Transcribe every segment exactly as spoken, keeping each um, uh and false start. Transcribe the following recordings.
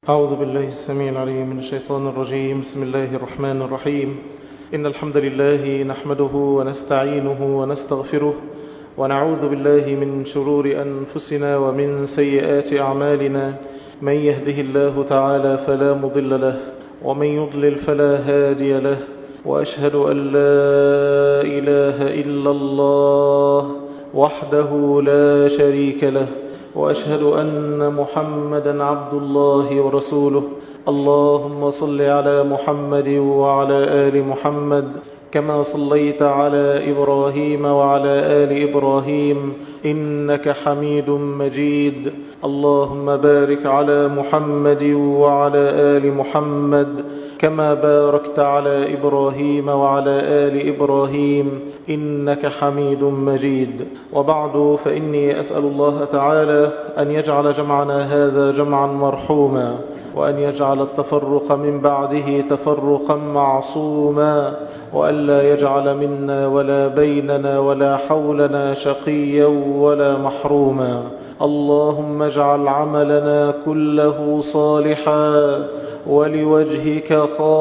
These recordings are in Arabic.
أعوذ بالله السميع العليم من الشيطان الرجيم. بسم الله الرحمن الرحيم. إن الحمد لله نحمده ونستعينه ونستغفره ونعوذ بالله من شرور أنفسنا ومن سيئات أعمالنا. من يهده الله تعالى فلا مضل له ومن يضلل فلا هادي له، وأشهد أن لا إله إلا الله وحده لا شريك له، وأشهد أن محمدا عبد الله ورسوله. اللهم صل على محمد وعلى آل محمد كما صليت على إبراهيم وعلى آل إبراهيم إنك حميد مجيد. اللهم بارك على محمد وعلى آل محمد كما باركت على إبراهيم وعلى آل إبراهيم إنك حميد مجيد. وبعد، فإني أسأل الله تعالى أن يجعل جمعنا هذا جمعا مرحوما، وأن يجعل التفرق من بعده تفرقا معصوما، وأن لا يجعل منا ولا بيننا ولا حولنا شقيا ولا محروما. اللهم اجعل عملنا كله صالحا ولوجهك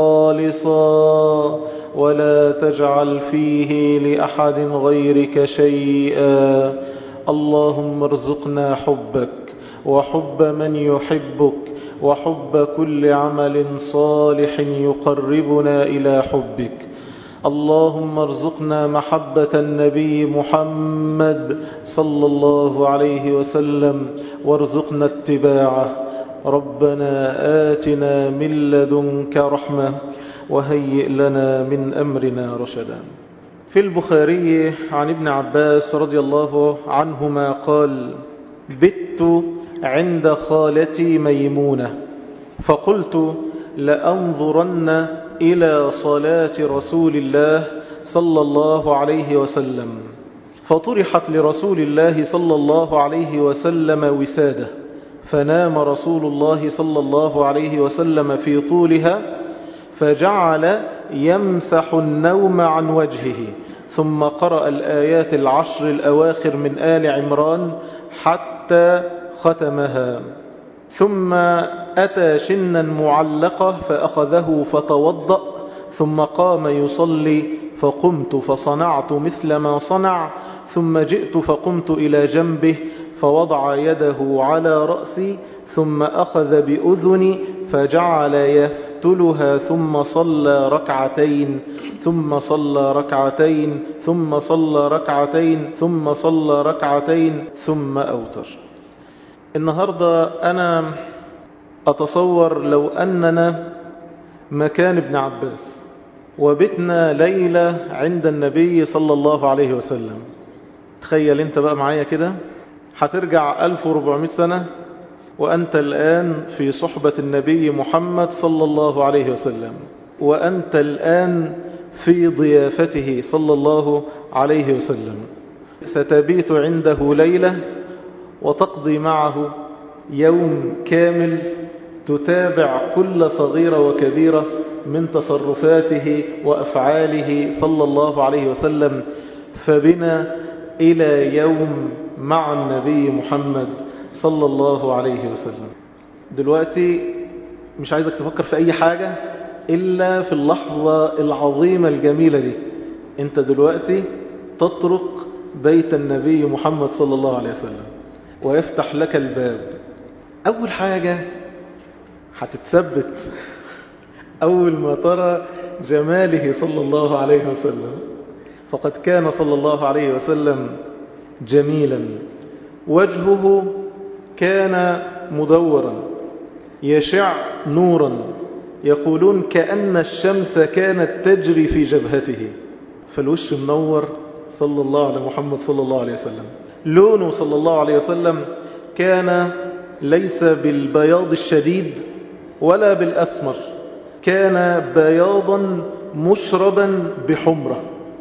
خالصا، ولا تجعل فيه لأحد غيرك شيئا. اللهم ارزقنا حبك وحب من يحبك وحب كل عمل صالح يقربنا إلى حبك. اللهم ارزقنا محبة النبي محمد صلى الله عليه وسلم وارزقنا اتباعه. ربنا آتنا من لدنك رحمة وهيئ لنا من أمرنا رشدا. في البخاري عن ابن عباس رضي الله عنهما قال: بت عند خالتي ميمونة فقلت لأنظرن إلى صلاة رسول الله صلى الله عليه وسلم، فطرحت لرسول الله صلى الله عليه وسلم وسادة، فنام رسول الله صلى الله عليه وسلم في طولها، فجعل يمسح النوم عن وجهه، ثم قرأ الآيات العشر الأواخر من آل عمران حتى ختمها، ثم أتى شنا معلقة فأخذه فتوضأ، ثم قام يصلي، فقمت فصنعت مثل ما صنع، ثم جئت فقمت إلى جنبه فوضع يده على رأسي، ثم أخذ بأذني فجعل يفتلها، ثم صلى ركعتين ثم صلى ركعتين ثم صلى ركعتين ثم صلى ركعتين ثم أوتر. النهاردة أنا أتصور لو أننا مكان ابن عباس وبتنا ليلة عند النبي صلى الله عليه وسلم. تخيل انت بقى معايا كده، هترجع ألف وأربعمائة سنة وأنت الآن في صحبة النبي محمد صلى الله عليه وسلم، وأنت الآن في ضيافته صلى الله عليه وسلم. ستبيت عنده ليلة وتقضي معه يوم كامل، تتابع كل صغيرة وكبيرة من تصرفاته وأفعاله صلى الله عليه وسلم. فبنا إلى يوم مع النبي محمد صلى الله عليه وسلم. دلوقتي مش عايزك تفكر في أي حاجة إلا في اللحظة العظيمة الجميلة دي. انت دلوقتي تطرق بيت النبي محمد صلى الله عليه وسلم ويفتح لك الباب. أول حاجة هتتثبت أول ما ترى جماله صلى الله عليه وسلم، فقد كان صلى الله عليه وسلم جميلا، وجهه كان مدورا يشع نورا، يقولون كأن الشمس كانت تجري في جبهته، فالوش منور صلى الله على محمد صلى الله عليه وسلم. لونه صلى الله عليه وسلم كان ليس بالبياض الشديد ولا بالأسمر، كان بياضا مشربا بحمرة،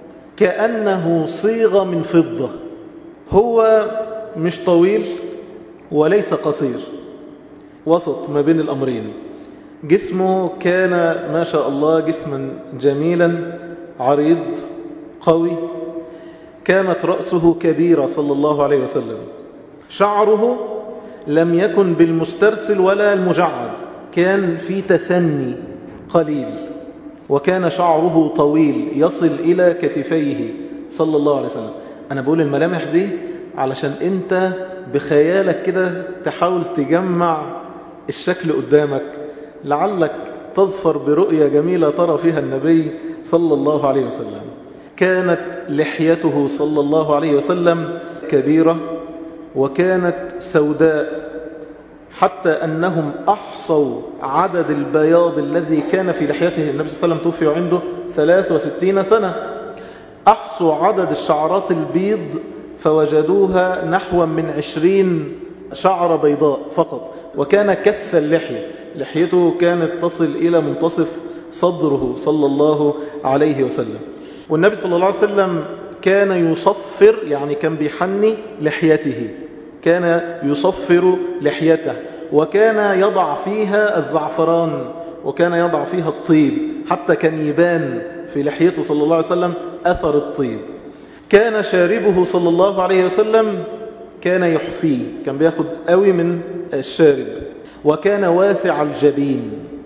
كأنه صيغ من فضة. هو مش طويل وليس قصير، وسط ما بين الأمرين. جسمه كان ما شاء الله جسما جميلا عريض قوي. كانت رأسه كبيرة صلى الله عليه وسلم. شعره لم يكن بالمسترسل ولا المجعد، كان في تثني قليل، وكان شعره طويل يصل إلى كتفيه صلى الله عليه وسلم. أنا بقول الملامح دي علشان أنت بخيالك كده تحاول تجمع الشكل قدامك، لعلك تظفر برؤية جميلة ترى فيها النبي صلى الله عليه وسلم. كانت لحيته صلى الله عليه وسلم كبيرة وكانت سوداء، حتى أنهم أحصوا عدد البياض الذي كان في لحيته. النبي صلى الله عليه وسلم توفي عنده ثلاث وستين سنة، أحصوا عدد الشعرات البيض فوجدوها نحو من عشرين شعر بيضاء فقط. وكان كث اللحية، لحيته كانت تصل إلى منتصف صدره صلى الله عليه وسلم. والنبي صلى الله عليه وسلم كان يصفر، يعني كان بيحني لحيته، كان يصفر لحيته، وكان يضع فيها الزعفران، وكان يضع فيها الطيب، حتى كان يبان في لحيته صلى الله عليه وسلم أثر الطيب. كان شاربه صلى الله عليه وسلم كان يحفيه، كان بياخد قوي من الشارب. وكان واسع الجبين،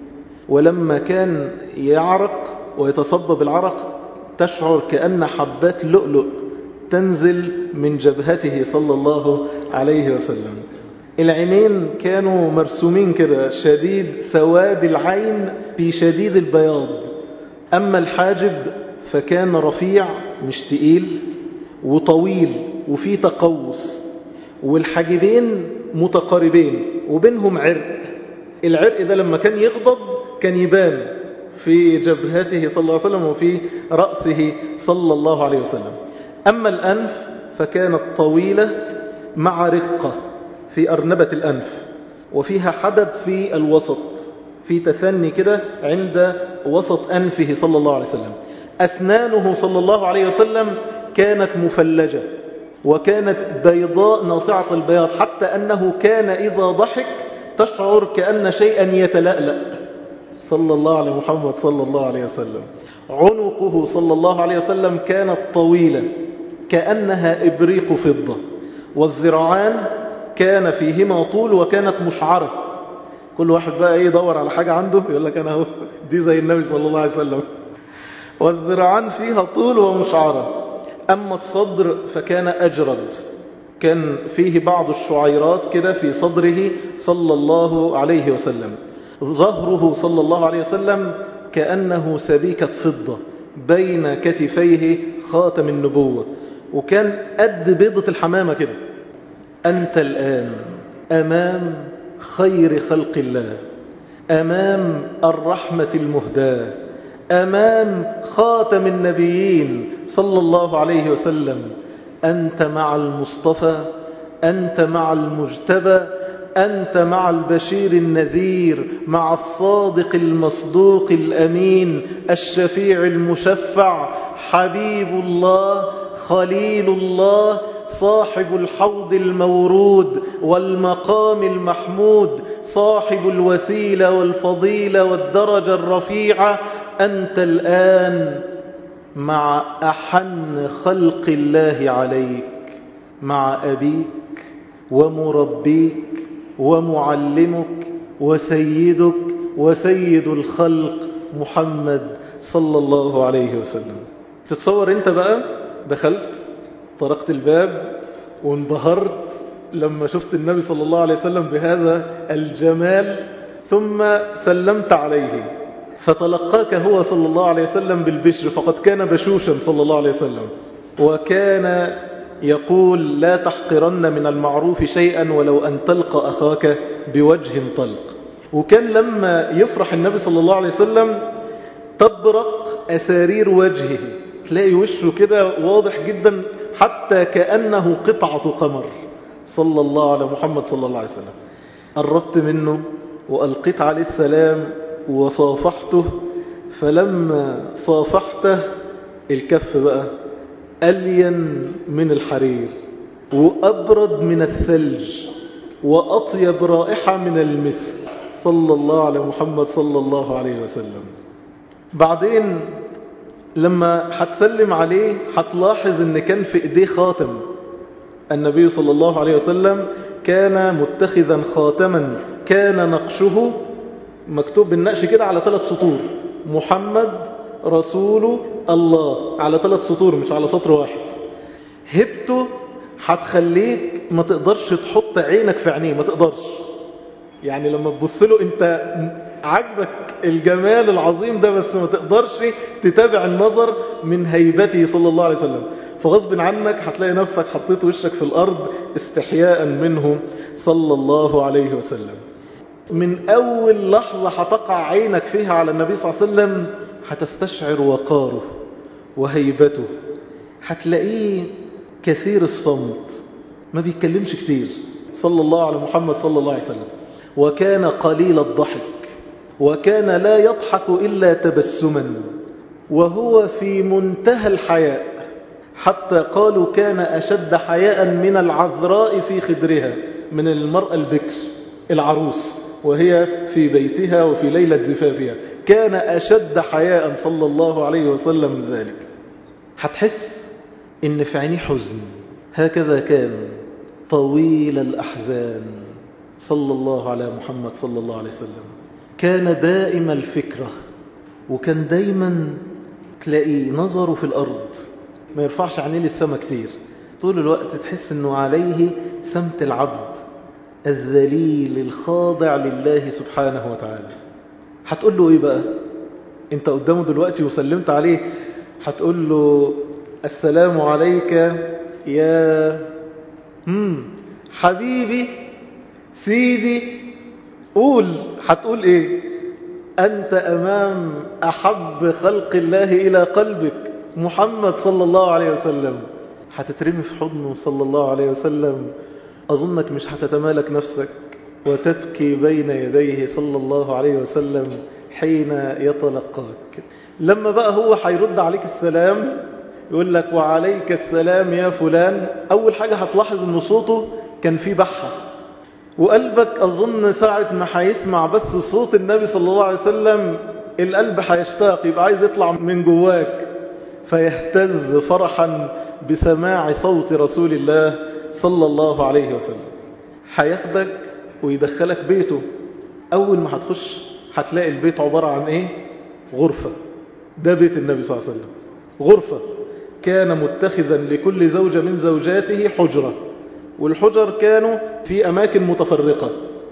ولما كان يعرق ويتصبب العرق تشعر كأن حبات لؤلؤ تنزل من جبهته صلى الله عليه وسلم. العينين كانوا مرسومين كده، شديد سواد العين في شديد البياض. أما الحاجب فكان رفيع مش تقيل وطويل وفيه تقوس، والحاجبين متقاربين وبينهم عرق. العرق ده لما كان يغضب كان يبان في جبهته صلى الله عليه وسلم وفي رأسه صلى الله عليه وسلم. أما الأنف فكانت طويلة مع رقة في أرنبة الأنف، وفيها حدب في الوسط، في تثني كده عند وسط أنفه صلى الله عليه وسلم. أسنانه صلى الله عليه وسلم كانت مفلجة وكانت بيضاء ناصعة البياض، حتى أنه كان إذا ضحك تشعر كأن شيئا يتلألأ صلى الله على محمد صلى الله عليه وسلم. عنقه صلى الله عليه وسلم كانت طويلة كأنها إبريق فضة، والذراعان كان فيهما طول وكانت مشعرة. كل واحد بقى يدور على حاجة عنده يقول لك أنا هو دي زي النبي صلى الله عليه وسلم. والذراعان فيها طول ومشعرة. أما الصدر فكان أجرد، كان فيه بعض الشعيرات كده في صدره صلى الله عليه وسلم. ظهره صلى الله عليه وسلم كأنه سبيكة فضة، بين كتفيه خاتم النبوة، وكان قد بيضة الحمامة كده. أنت الآن أمام خير خلق الله، أمام الرحمة المهداة، أمام خاتم النبيين صلى الله عليه وسلم. أنت مع المصطفى، أنت مع المجتبى، أنت مع البشير النذير، مع الصادق المصدوق الأمين، الشفيع المشفع، حبيب الله، خليل الله، صاحب الحوض المورود والمقام المحمود، صاحب الوسيلة والفضيلة والدرجة الرفيعة. أنت الآن مع أحن خلق الله عليك، مع أبيك ومربيك ومعلمك وسيدك وسيد الخلق محمد صلى الله عليه وسلم. تتصور انت بقى دخلت طرقت الباب وانبهرت لما شفت النبي صلى الله عليه وسلم بهذا الجمال، ثم سلمت عليه فتلقاك هو صلى الله عليه وسلم بالبشر، فقد كان بشوشا صلى الله عليه وسلم، وكان يقول لا تحقرن من المعروف شيئا ولو أن تلقى أخاك بوجه طلق. وكان لما يفرح النبي صلى الله عليه وسلم تبرق أسارير وجهه، تلاقي وشه كده واضح جدا حتى كأنه قطعة قمر صلى الله على محمد صلى الله عليه وسلم. قربت منه وألقيت عليه السلام وصافحته، فلما صافحته الكف بقى ألين من الحرير وأبرد من الثلج وأطيب رائحة من المسك صلى الله على محمد صلى الله عليه وسلم. بعدين لما هتسلم عليه هتلاحظ ان كان في ايديه خاتم. النبي صلى الله عليه وسلم كان متخذا خاتما كان نقشه مكتوب بالنقش كده على ثلاث سطور، محمد رسول الله، على ثلاث سطور مش على سطر واحد. هبته هتخليك ما تقدرش تحط عينك في عينيه، ما تقدرش. يعني لما تبص له انت عجبك الجمال العظيم ده، بس ما تقدرش تتابع النظر من هيبته صلى الله عليه وسلم. فغصب عنك هتلاقي نفسك حطيت وشك في الأرض استحياء منه صلى الله عليه وسلم. من أول لحظة هتقع عينك فيها على النبي صلى الله عليه وسلم هتستشعر وقاره وهيبته. هتلاقيه كثير الصمت، ما بيتكلمش كتير صلى الله على محمد صلى الله عليه وسلم. وكان قليل الضحك، وكان لا يضحك إلا تبسما، وهو في منتهى الحياء، حتى قالوا كان أشد حياء من العذراء في خدرها، من المرأة البكر العروس وهي في بيتها وفي ليلة زفافها، كان أشد حياء صلى الله عليه وسلم من ذلك. هتحس إن في عينيه حزن، هكذا كان طويل الأحزان صلى الله على محمد صلى الله عليه وسلم. كان دائم الفكرة، وكان دايما تلاقي نظره في الأرض، ما يرفعش عينيه للسماء كتير، طول الوقت تحس أنه عليه سمت العبد الذليل الخاضع لله سبحانه وتعالى. هتقول له إيه بقى؟ أنت قدامه دلوقتي وسلمت عليه، هتقول له السلام عليك يا مم. حبيبي سيدي، قول، هتقول إيه؟ أنت أمام أحب خلق الله إلى قلبك محمد صلى الله عليه وسلم. هتترمي في حضنه صلى الله عليه وسلم، أظنك مش هتتمالك نفسك وتبكي بين يديه صلى الله عليه وسلم حين يتلقاك. لما بقى هو هيرد عليك السلام يقول لك وعليك السلام يا فلان، أول حاجة هتلاحظ أن صوته كان فيه بحة، وقلبك أظن ساعة ما هيسمع بس صوت النبي صلى الله عليه وسلم القلب هيشتاق، يبقى عايز يطلع من جواك، فيهتز فرحا بسماع صوت رسول الله صلى الله عليه وسلم. هياخدك ويدخلك بيته. أول ما هتخش هتلاقي البيت عبارة عن إيه؟ غرفة. ده بيت النبي صلى الله عليه وسلم، غرفة. كان متخذا لكل زوجة من زوجاته حجرة، والحجر كانوا في أماكن متفرقة.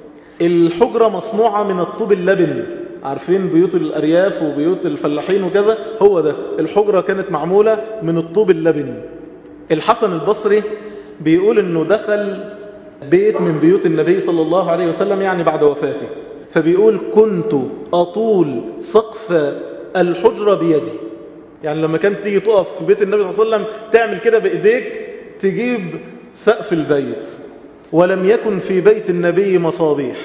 الحجرة مصنوعة من الطوب اللبن، عارفين بيوت الأرياف وبيوت الفلاحين وكذا، هو ده. الحجرة كانت معمولة من الطوب اللبن. الحسن البصري بيقول أنه دخل بيت من بيوت النبي صلى الله عليه وسلم يعني بعد وفاته، فبيقول كنت أطول سقف الحجرة بيدي. يعني لما كانت تيجي تقف في بيت النبي صلى الله عليه وسلم تعمل كده بإيديك تجيب سقف البيت. ولم يكن في بيت النبي مصابيح.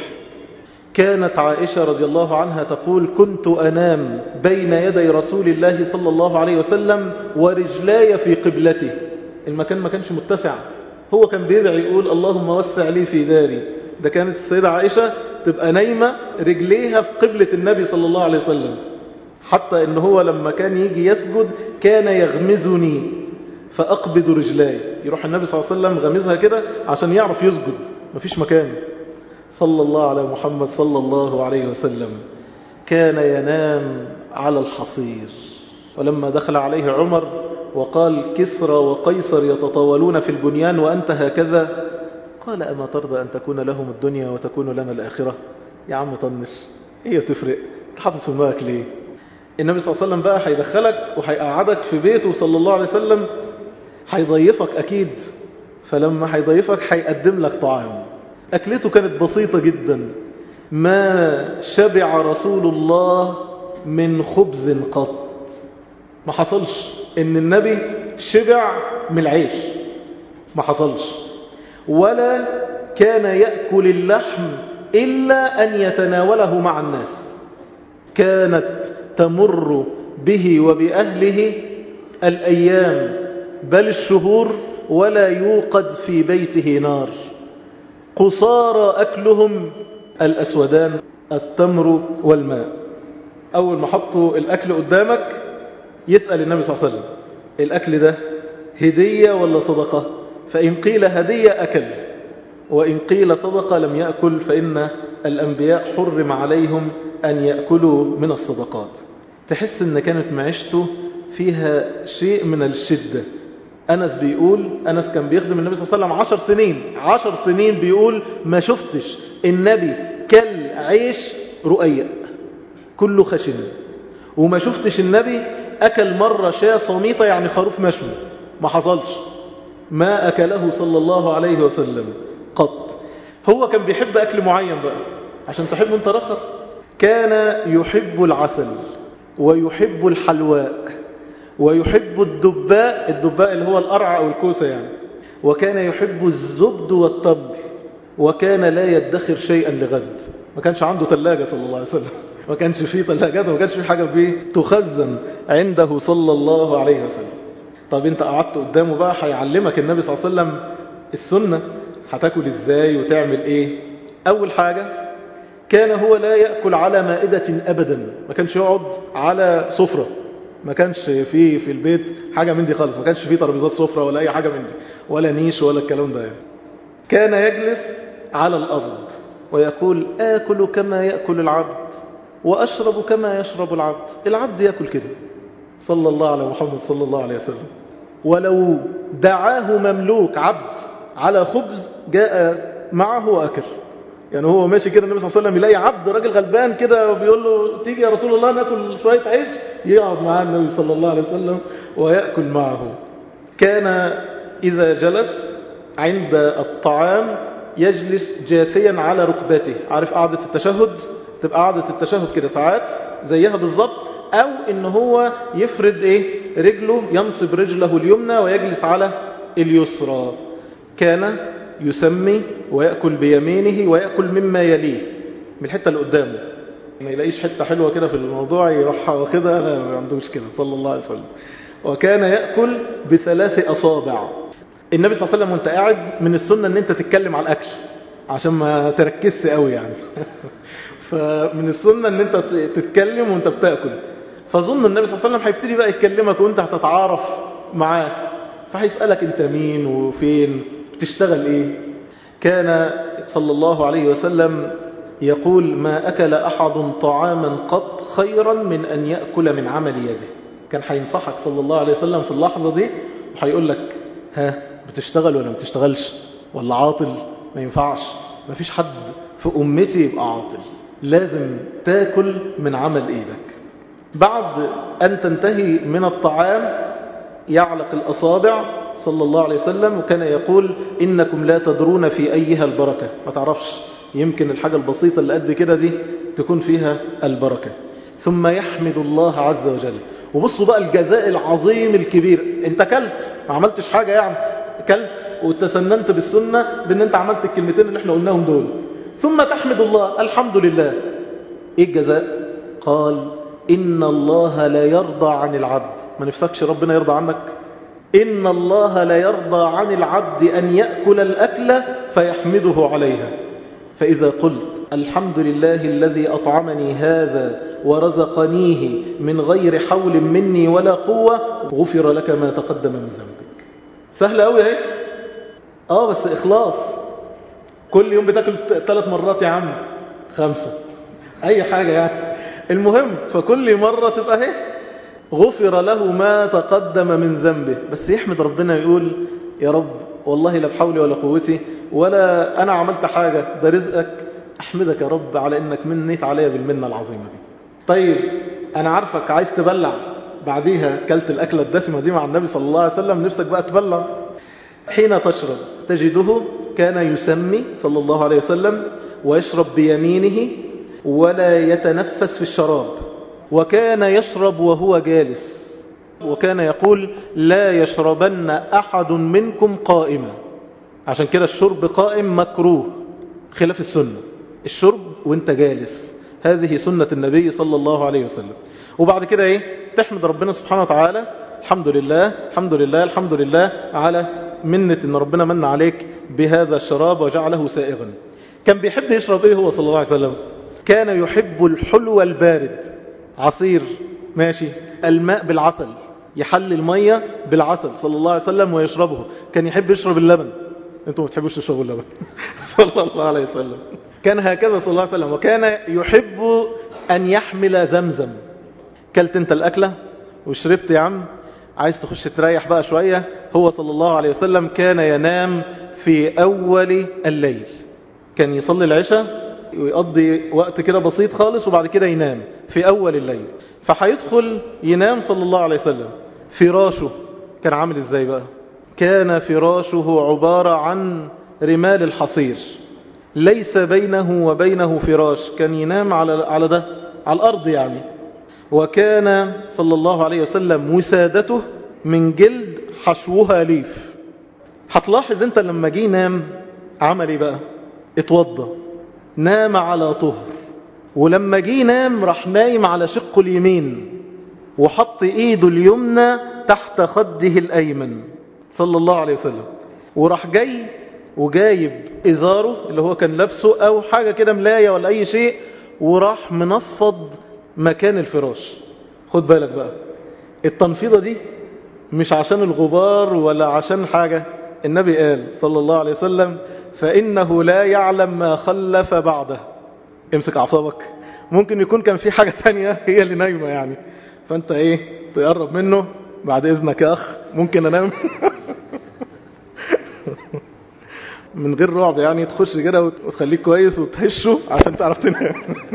كانت عائشة رضي الله عنها تقول كنت أنام بين يدي رسول الله صلى الله عليه وسلم ورجلاي في قبلته. المكان ما كانش متسع، هو كان بيدعي يقول اللهم وسع لي في داري. ده كانت السيدة عائشة تبقى نايمة رجليها في قبلة النبي صلى الله عليه وسلم، حتى إن هو لما كان يجي يسجد كان يغمزني فأقبض رجلاي. يروح النبي صلى الله عليه وسلم غمزها كده عشان يعرف يسجد، مفيش مكان. صلى الله على محمد صلى الله عليه وسلم. كان ينام على الحصير. ولما دخل عليه عمر وقال كسرى وقيصر يتطاولون في البنيان وأنت هكذا، قال أما ترضى أن تكون لهم الدنيا وتكون لنا الآخرة؟ يا عم طنش، هي بتفرق، تحطت في دماغك ليه؟ النبي صلى الله عليه وسلم بقى هيدخلك وهيقعدك في بيته صلى الله عليه وسلم، هيضيفك أكيد. فلما هيضيفك هيقدم لك طعام. أكلته كانت بسيطة جدا، ما شبع رسول الله من خبز قط. ما حصلش إن النبي شبع من العيش، ما حصلش. ولا كان يأكل اللحم إلا أن يتناوله مع الناس. كانت تمر به وبأهله الأيام بل الشهور ولا يوقد في بيته نار. قصارى أكلهم الأسودان التمر والماء. أول ما حطوا الأكل قدامك يسأل النبي صلى الله عليه وسلم الأكل ده هدية ولا صدقة؟ فإن قيل هدية أكل، وإن قيل صدقة لم يأكل، فإن الأنبياء حرم عليهم أن يأكلوا من الصدقات. تحس أن كانت معيشته فيها شيء من الشدة. أنس بيقول، أنس كان بيخدم النبي صلى الله عليه وسلم عشر سنين عشر سنين بيقول ما شفتش النبي كل عيش رؤية كله خشن، وما شفتش النبي أكل مرة شاة صميطة يعني خروف مشوي، ما حصلش، ما أكله صلى الله عليه وسلم قط. هو كان بيحب أكل معين بقى عشان تحب انت رخر. كان يحب العسل ويحب الحلواء ويحب الدباء، الدباء اللي هو القرع أو الكوسة يعني، وكان يحب الزبد والتمر، وكان لا يدخر شيئا لغد. ما كانش عنده ثلاجة صلى الله عليه وسلم، ما كانش فيه ثلاجات وما كانش فيه حاجة بيه تخزن عنده صلى الله عليه وسلم. طب انت قعدت قدامه بقى هيعلمك النبي صلى الله عليه وسلم السنة، هتاكل ازاي وتعمل ايه. اول حاجة كان هو لا يأكل على مائدة ابدا، ما كانش يقعد على سفرة، ما كانش فيه في البيت حاجة من دي خالص، ما كانش فيه ترابيزات سفرة ولا اي حاجة من دي ولا نيش ولا الكلام ده يعني. كان يجلس على الارض ويقول آكل كما يأكل العبد وأشرب كما يشرب العبد. العبد يأكل كده صلى الله على محمد صلى الله عليه وسلم. ولو دعاه مملوك عبد على خبز جاء معه وأكل. يعني هو ماشي كده النبي صلى الله عليه وسلم يلاقي عبد راجل غلبان كده وبيقول له تيجي يا رسول الله ناكل شوية عيش، يقعد معاه النبي صلى الله عليه وسلم ويأكل معه. كان إذا جلس عند الطعام يجلس جاثيا على ركبته. عارف قعدة التشهد؟ تبقى قعدة التشهد كده ساعات زيها بالضبط، أو إن هو يفرد إيه رجله، ينصب رجله اليمنى ويجلس على اليسرى. كان يسمي ويأكل بيمينه ويأكل مما يليه، من الحتة اللي قدامه، ما يلاقيش حتة حلوة كده في الموضوع يروح واخدها، لا ما عندوش كده صلى الله عليه وسلم. وكان يأكل بثلاث أصابع. النبي صلى الله عليه وسلم وانت قاعد من السنة ان انت تتكلم على الأكل عشان ما تركزش قوي يعني فمن السنة ان انت تتكلم وانت بتأكل. فظن النبي صلى الله عليه وسلم هيبتدي بقى يتكلمك وانت هتتعارف معاه، فهيسألك انت مين وفين بتشتغل ايه. كان صلى الله عليه وسلم يقول ما أكل أحد طعاما قط خيرا من أن يأكل من عمل يده. كان هينصحك صلى الله عليه وسلم في اللحظة دي وهيقول لك ها بتشتغل ولا ما بتشتغلش ولا عاطل؟ ما ينفعش، ما فيش حد في أمتي يبقى عاطل، لازم تاكل من عمل إيدك. بعد أن تنتهي من الطعام يعلق الأصابع صلى الله عليه وسلم، وكان يقول إنكم لا تدرون في أيها البركة. ما تعرفش، يمكن الحاجة البسيطة اللي قد كده دي تكون فيها البركة. ثم يحمد الله عز وجل. وبصوا بقى الجزاء العظيم الكبير، انت كلت ما عملتش حاجة يعني، كلت وتسننت بالسنة بان انت عملت الكلمتين اللي احنا قلناهم دول، ثم تحمد الله الحمد لله. ايه الجزاء؟ قال إن الله لا يرضى عن العبد. ما نفسكش ربنا يرضى عنك؟ إن الله لا يرضى عن العبد أن يأكل الأكل فيحمده عليها. فإذا قلت الحمد لله الذي أطعمني هذا ورزقنيه من غير حول مني ولا قوة غفر لك ما تقدم من ذنبك. سهل قوي اهي. اه بس إخلاص. كل يوم بتاكل ثلاث مرات يا عم، خمسة، أي حاجة يعني، المهم فكل مرة تبقى اهي غفر له ما تقدم من ذنبه. بس يحمد ربنا يقول يا رب والله لا بحولي ولا قوتي ولا أنا عملت حاجة، ده رزقك، أحمدك يا رب على إنك منيت عليا بالمنة العظيمة دي. طيب أنا عارفك عايز تبلع بعديها، كلت الأكلة الدسمة دي مع النبي صلى الله عليه وسلم، نفسك بقى تبلع. حين تشرب تجده كان يسمي صلى الله عليه وسلم ويشرب بيمينه ولا يتنفس في الشراب، وكان يشرب وهو جالس، وكان يقول لا يشربن أحد منكم قائما. عشان كده الشرب قائم مكروه خلاف السنة، الشرب وانت جالس هذه سنة النبي صلى الله عليه وسلم. وبعد كده ايه؟ تحمد ربنا سبحانه وتعالى، الحمد لله الحمد لله الحمد لله على منة ان ربنا من عليك بهذا الشراب وجعله سائغا. كان بيحب يشرب ايه هو صلى الله عليه وسلم؟ كان يحب الحلو البارد، عصير ماشي، الماء بالعسل، يحل المية بالعسل صلى الله عليه وسلم ويشربه. كان يحب يشرب اللبن، انتم ما بتحبوش تشربوا اللبن صلى الله عليه وسلم. كان هكذا صلى الله عليه وسلم. وكان يحب أن يحمل زمزم. كلت انت الأكلة وشربت يا عم، عايز تخش تريح بقى شوية. هو صلى الله عليه وسلم كان ينام في أول الليل، كان يصلي العشاء ويقضي وقت كده بسيط خالص وبعد كده ينام في أول الليل. فحيدخل ينام صلى الله عليه وسلم، فراشه كان عامل ازاي بقى؟ كان فراشه عبارة عن رمال الحصير، ليس بينه وبينه فراش، كان ينام على على ده على الأرض يعني. وكان صلى الله عليه وسلم وسادته من جلد حشوها ليف. هتلاحظ انت لما جه ينام عمل ايه بقى؟ اتوضى، نام على طهر، ولما جه ينام راح نايم على شقه اليمين وحط ايده اليمنى تحت خده الايمن صلى الله عليه وسلم، وراح جاي وجايب ازاره اللي هو كان لابسه او حاجة كده ملاية ولا اي شيء، وراح منفض مكان الفراش. خد بالك بقى، التنفيضة دي مش عشان الغبار ولا عشان حاجة. النبي قال صلى الله عليه وسلم فإنه لا يعلم ما خلف بعده. امسك أعصابك، ممكن يكون كان في حاجة تانية هي اللي نايمة يعني، فأنت ايه تقرب منه بعد إذنك يا أخ، ممكن أنام من غير رعب يعني، تخش كده وتخليك كويس وتهشه عشان تعرف تنام.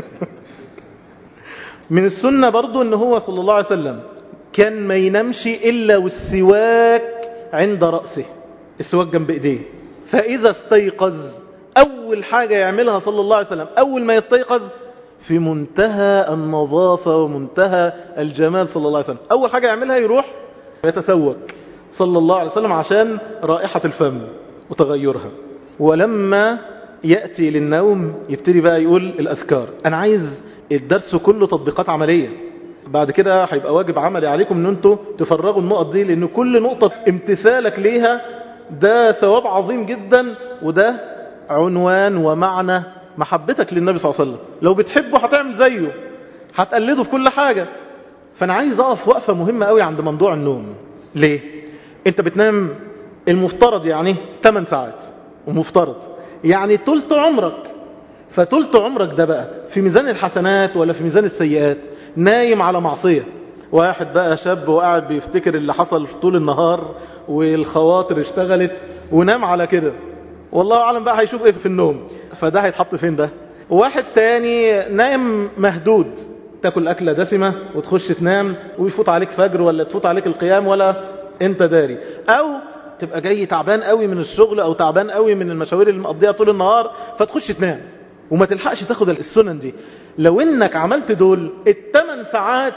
من السنة برضو ان هو صلى الله عليه وسلم كان ما ينامش إلا والسواك عند رأسه، السواك جنب إيديه. فإذا استيقظ أول حاجة يعملها صلى الله عليه وسلم أول ما يستيقظ في منتهى النظافة ومنتهى الجمال صلى الله عليه وسلم، أول حاجة يعملها يروح يتسوك صلى الله عليه وسلم عشان رائحة الفم وتغيرها. ولما يأتي للنوم يبتدي بقى يقول الأذكار. أنا عايز الدرس كله تطبيقات عملية، بعد كده هيبقى واجب عملي عليكم ان انتوا تفرغوا النقط دي، لان كل نقطة امتثالك ليها ده ثواب عظيم جدا، وده عنوان ومعنى محبتك للنبي صلى الله عليه وسلم. لو بتحبه هتعمل زيه، هتقلده في كل حاجة. فانا عايز اقف وقفة مهمة قوي عند موضوع النوم. ليه؟ انت بتنام المفترض يعني ثمان ساعات، ومفترض يعني تلت عمرك. فتلت عمرك ده بقى في ميزان الحسنات ولا في ميزان السيئات؟ نايم على معصية. واحد بقى شاب وقاعد بيفتكر اللي حصل طول النهار والخواطر اشتغلت ونام على كده، والله أعلم بقى هيشوف ايه في النوم. فده هيتحط فين ده؟ واحد تاني نايم مهدود، تاكل أكلة دسمة وتخش تنام ويفوت عليك فجر ولا تفوت عليك القيام ولا انت داري. او تبقى جاي تعبان قوي من الشغل او تعبان قوي من المشاوير اللي مقضيها طول النهار فتخش تنام وما تلحقش تاخد السنن دي. لو انك عملت دول الثمان ساعات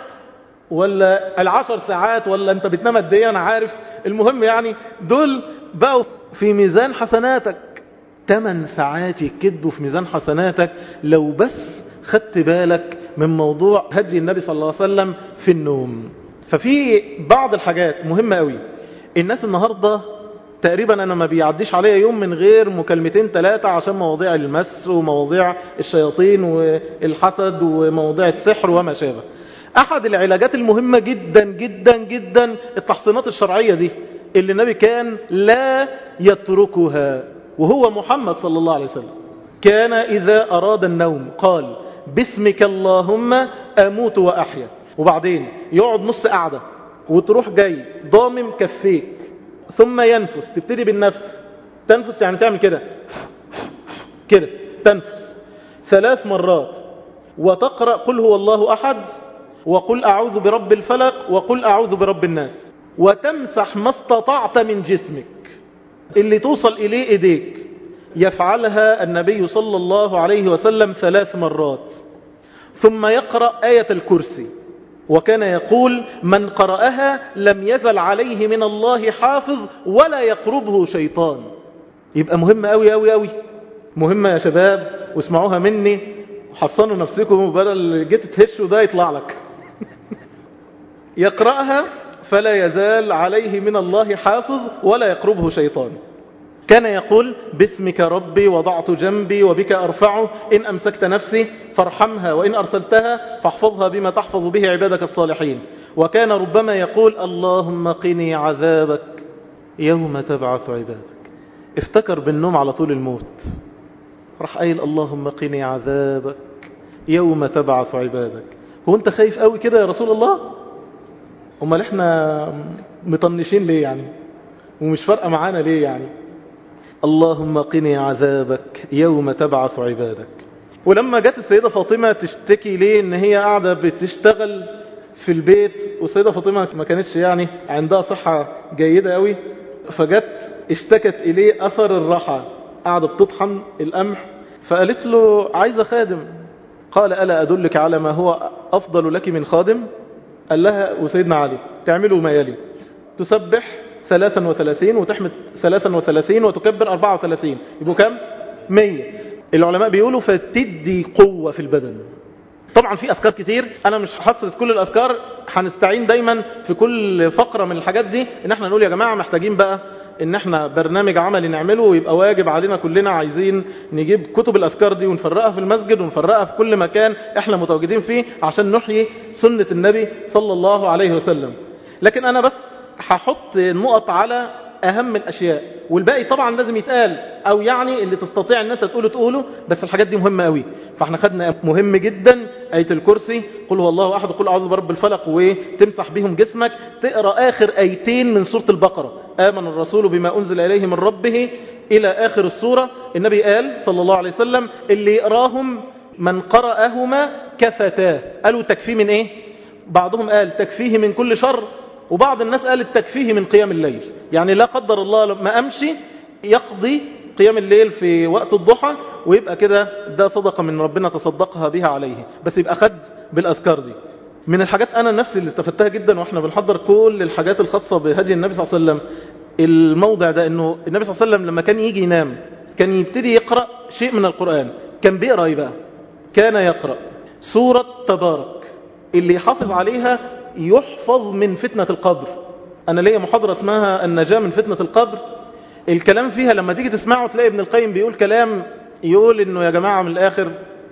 ولا العشر ساعات ولا انت بتنام قد ايه انا عارف، المهم يعني دول بقوا في ميزان حسناتك. ثمان ساعات يكدوا في ميزان حسناتك لو بس خدت بالك من موضوع هدي النبي صلى الله عليه وسلم في النوم. ففي بعض الحاجات مهمة قوي. الناس النهاردة تقريبا أنا ما بيعديش عليها يوم من غير مكالمتين ثلاثة عشان مواضيع المس ومواضيع الشياطين والحسد ومواضيع السحر وما شابه. أحد العلاجات المهمة جدا جدا جدا التحصينات الشرعية دي اللي النبي كان لا يتركها، وهو محمد صلى الله عليه وسلم كان إذا أراد النوم قال باسمك اللهم أموت وأحيا، وبعدين يقعد نص قعدة وتروح جاي ضامم كفيك ثم ينفس. تبتدي بالنفس، تنفس يعني تعمل كده كده، تنفس ثلاث مرات، وتقرأ قل هو الله أحد وقل أعوذ برب الفلق وقل أعوذ برب الناس، وتمسح ما استطعت من جسمك اللي توصل إليه إيديك. يفعلها النبي صلى الله عليه وسلم ثلاث مرات، ثم يقرأ آية الكرسي، وكان يقول من قرأها لم يزل عليه من الله حافظ ولا يقربه شيطان. يبقى مهمة أوي أوي أوي، مهمة يا شباب، واسمعوها مني وحصنوا نفسكم بدل اللي جيت تهشوا ده يطلع لك. يقرأها فلا يزال عليه من الله حافظ ولا يقربه شيطان. كان يقول باسمك ربي وضعت جنبي وبك أرفعه، إن أمسكت نفسي فارحمها وإن أرسلتها فاحفظها بما تحفظ به عبادك الصالحين. وكان ربما يقول اللهم قني عذابك يوم تبعث عبادك. افتكر بالنوم على طول الموت، راح قايل اللهم قني عذابك يوم تبعث عبادك. هو انت خايف قوي كده يا رسول الله؟ امال احنا مطنشين ليه يعني؟ ومش فارقه معانا ليه يعني؟ اللهم قني عذابك يوم تبعث عبادك. ولما جت السيدة فاطمة تشتكي ليه ان هي قاعدة بتشتغل في البيت، والسيدة فاطمة ما كانتش يعني عندها صحة جيدة قوي، فجت اشتكت اليه اثر الراحة، قاعدة بتطحن القمح، فقالت له عايزة خادم. قال ألا أدلك على ما هو أفضل لك من خادم؟ قال لها وسيدنا علي تعملوا ما يلي: تسبح ثلاثا وثلاثين وتحمد ثلاثا وثلاثين وتكبر أربعة وثلاثين، يبقوا كم؟ مية. العلماء بيقولوا فتدي قوة في البدن. طبعا في أذكار كتير، أنا مش حصرت كل الأذكار، هنستعين دايما في كل فقرة من الحاجات دي إن احنا نقول يا جماعة محتاجين بقى إن احنا برنامج عملي نعمله ويبقى واجب علينا كلنا، عايزين نجيب كتب الأذكار دي ونفرقها في المسجد ونفرقها في كل مكان احنا متواجدين فيه عشان نحيي سنة النبي صلى الله عليه وسلم. لكن أنا بس هحط نقط على أهم الأشياء، والباقي طبعا لازم يتقال، أو يعني اللي تستطيع أن أنت تقوله تقوله، بس الحاجات دي مهمة قوي. فاحنا خدنا مهم جدا آية الكرسي، قل هو الله أحد، قل أعوذ برب الفلق، وتمسح بهم جسمك. تقرأ آخر آيتين من سورة البقرة: آمن الرسول بما أنزل إليه من ربه إلى آخر السورة. النبي قال صلى الله عليه وسلم اللي يقراهم من قرأهما كفتاه. قالوا تكفيه من إيه؟ بعضهم قال تكفيه من كل شر، وبعض الناس قال التكفيه من قيام الليل، يعني لا قدر الله ما أمشي يقضي قيام الليل في وقت الضحى، ويبقى كده ده صدقة من ربنا تصدقها بها عليه، بس يبقى خد بالأذكار دي. من الحاجات أنا نفسي اللي استفدتها جدا وإحنا بنحضر كل الحاجات الخاصة بهدي النبي صلى الله عليه وسلم، الموضع ده إنه النبي صلى الله عليه وسلم لما كان يجي ينام كان يبتدي يقرأ شيء من القرآن. كان بيقرأ إيه بقى؟ كان يقرأ سورة تبارك، اللي يحافظ عليها يحفظ من فتنة القبر. أنا ليا محاضرة اسمها النجاة من فتنة القبر، الكلام فيها لما تيجي تسمعه تلاقي ابن القيم بيقول كلام يقول إنه يا جماعة من الآخر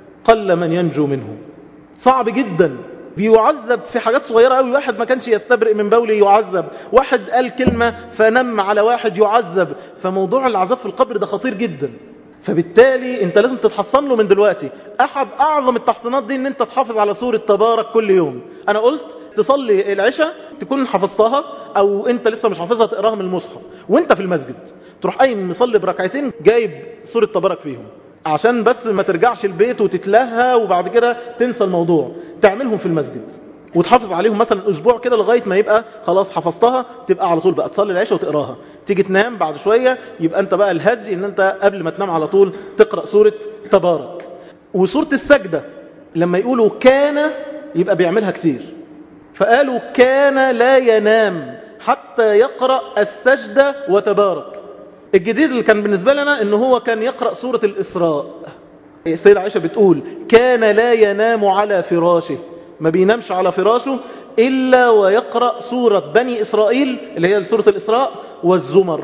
قل من ينجو منه. صعب جدا، بيعذب في حاجات صغيرة قوي. واحد ما كانش يستبرئ من بولي يعذب، واحد قال كلمة فنم على واحد يعذب. فموضوع العذاب في القبر ده خطير جدا، فبالتالي انت لازم تتحصن له من دلوقتي. احد اعظم التحصينات دي ان انت تحافظ على سورة تبارك كل يوم. انا قلت تصلي العشاء تكون حفظتها، او انت لسه مش حافظها تقراها من المصحف وانت في المسجد، تروح قايم مصلي بركعتين جايب سورة تبارك فيهم، عشان بس ما ترجعش البيت وتتلهى وبعد كده تنسى الموضوع. تعملهم في المسجد وتحافظ عليهم مثلا اسبوع كده لغايه ما يبقى خلاص حفظتها، تبقى على طول بقى تصلي العشاء وتقراها. تيجي تنام بعد شويه يبقى انت بقى الهدي ان انت قبل ما تنام على طول تقرا سوره تبارك. وسوره السجده لما يقولوا كان يبقى بيعملها كتير، فقالوا كان لا ينام حتى يقرا السجده وتبارك. الجديد اللي كان بالنسبه لنا ان هو كان يقرا سوره الاسراء. السيده عائشه بتقول كان لا ينام على فراشه، ما بينامش على فراشه إلا ويقرأ سورة بني إسرائيل اللي هي سورة الإسراء والزمر.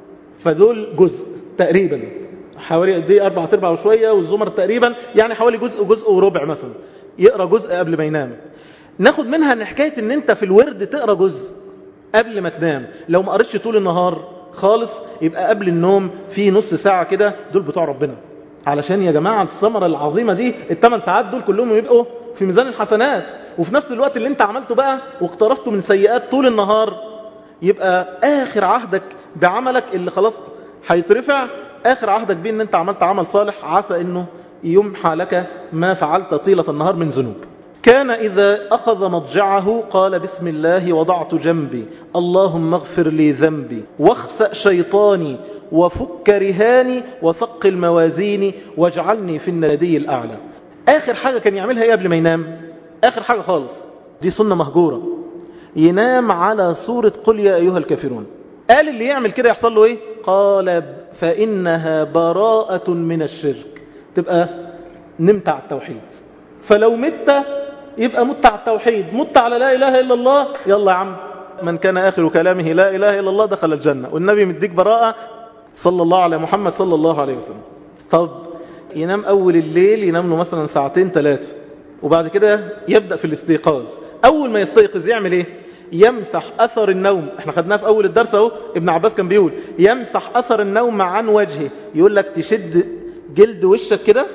فدول جزء تقريبا حوالي دي أربعة أربعة وشوية، والزمر تقريبا يعني حوالي جزء جزء وربع مثلا، يقرأ جزء قبل ما ينام. ناخد منها ان حكاية ان انت في الورد تقرأ جزء قبل ما تنام. لو ما قرأتش طول النهار خالص يبقى قبل النوم في نص ساعة كده، دول بتوع ربنا. علشان يا جماعة الثمرة العظيمة دي الثمان ساعات دول كلهم يبقوا في ميزان الحسنات، وفي نفس الوقت اللي انت عملته بقى واقترفته من سيئات طول النهار يبقى آخر عهدك بعملك اللي خلاص هيترفع، آخر عهدك بيه ان انت عملت عمل صالح عسى انه يمحى لك ما فعلت طيلة النهار من ذنوب. كان إذا أخذ مضجعه قال بسم الله وضعت جنبي، اللهم اغفر لي ذنبي واخسأ شيطاني وفك رهاني وثقل موازيني واجعلني في النادي الأعلى. آخر حاجة كان يعملها ايه قبل ما ينام؟ آخر حاجة خالص، دي سنة مهجورة، ينام على سورة قل يا أيها الكافرون. قال اللي يعمل كده يحصل له ايه؟ قال فإنها براءة من الشرك، تبقى نمت على التوحيد. فلو مت يبقى مت على التوحيد، مت على لا إله إلا الله، يلا يا عم من كان آخر كلامه لا إله إلا الله دخل الجنة، والنبي مديك براءة صلى الله على محمد صلى الله عليه وسلم. طب ينام أول الليل، ينام له مثلا ساعتين ثلاثة، وبعد كده يبدأ في الاستيقاظ. أول ما يستيقظ يعمل ايه؟ يمسح أثر النوم. احنا خدناه في أول الدرس اهو، ابن عباس كان بيقول يمسح أثر النوم عن وجهه. يقول لك تشد جلد وشك كده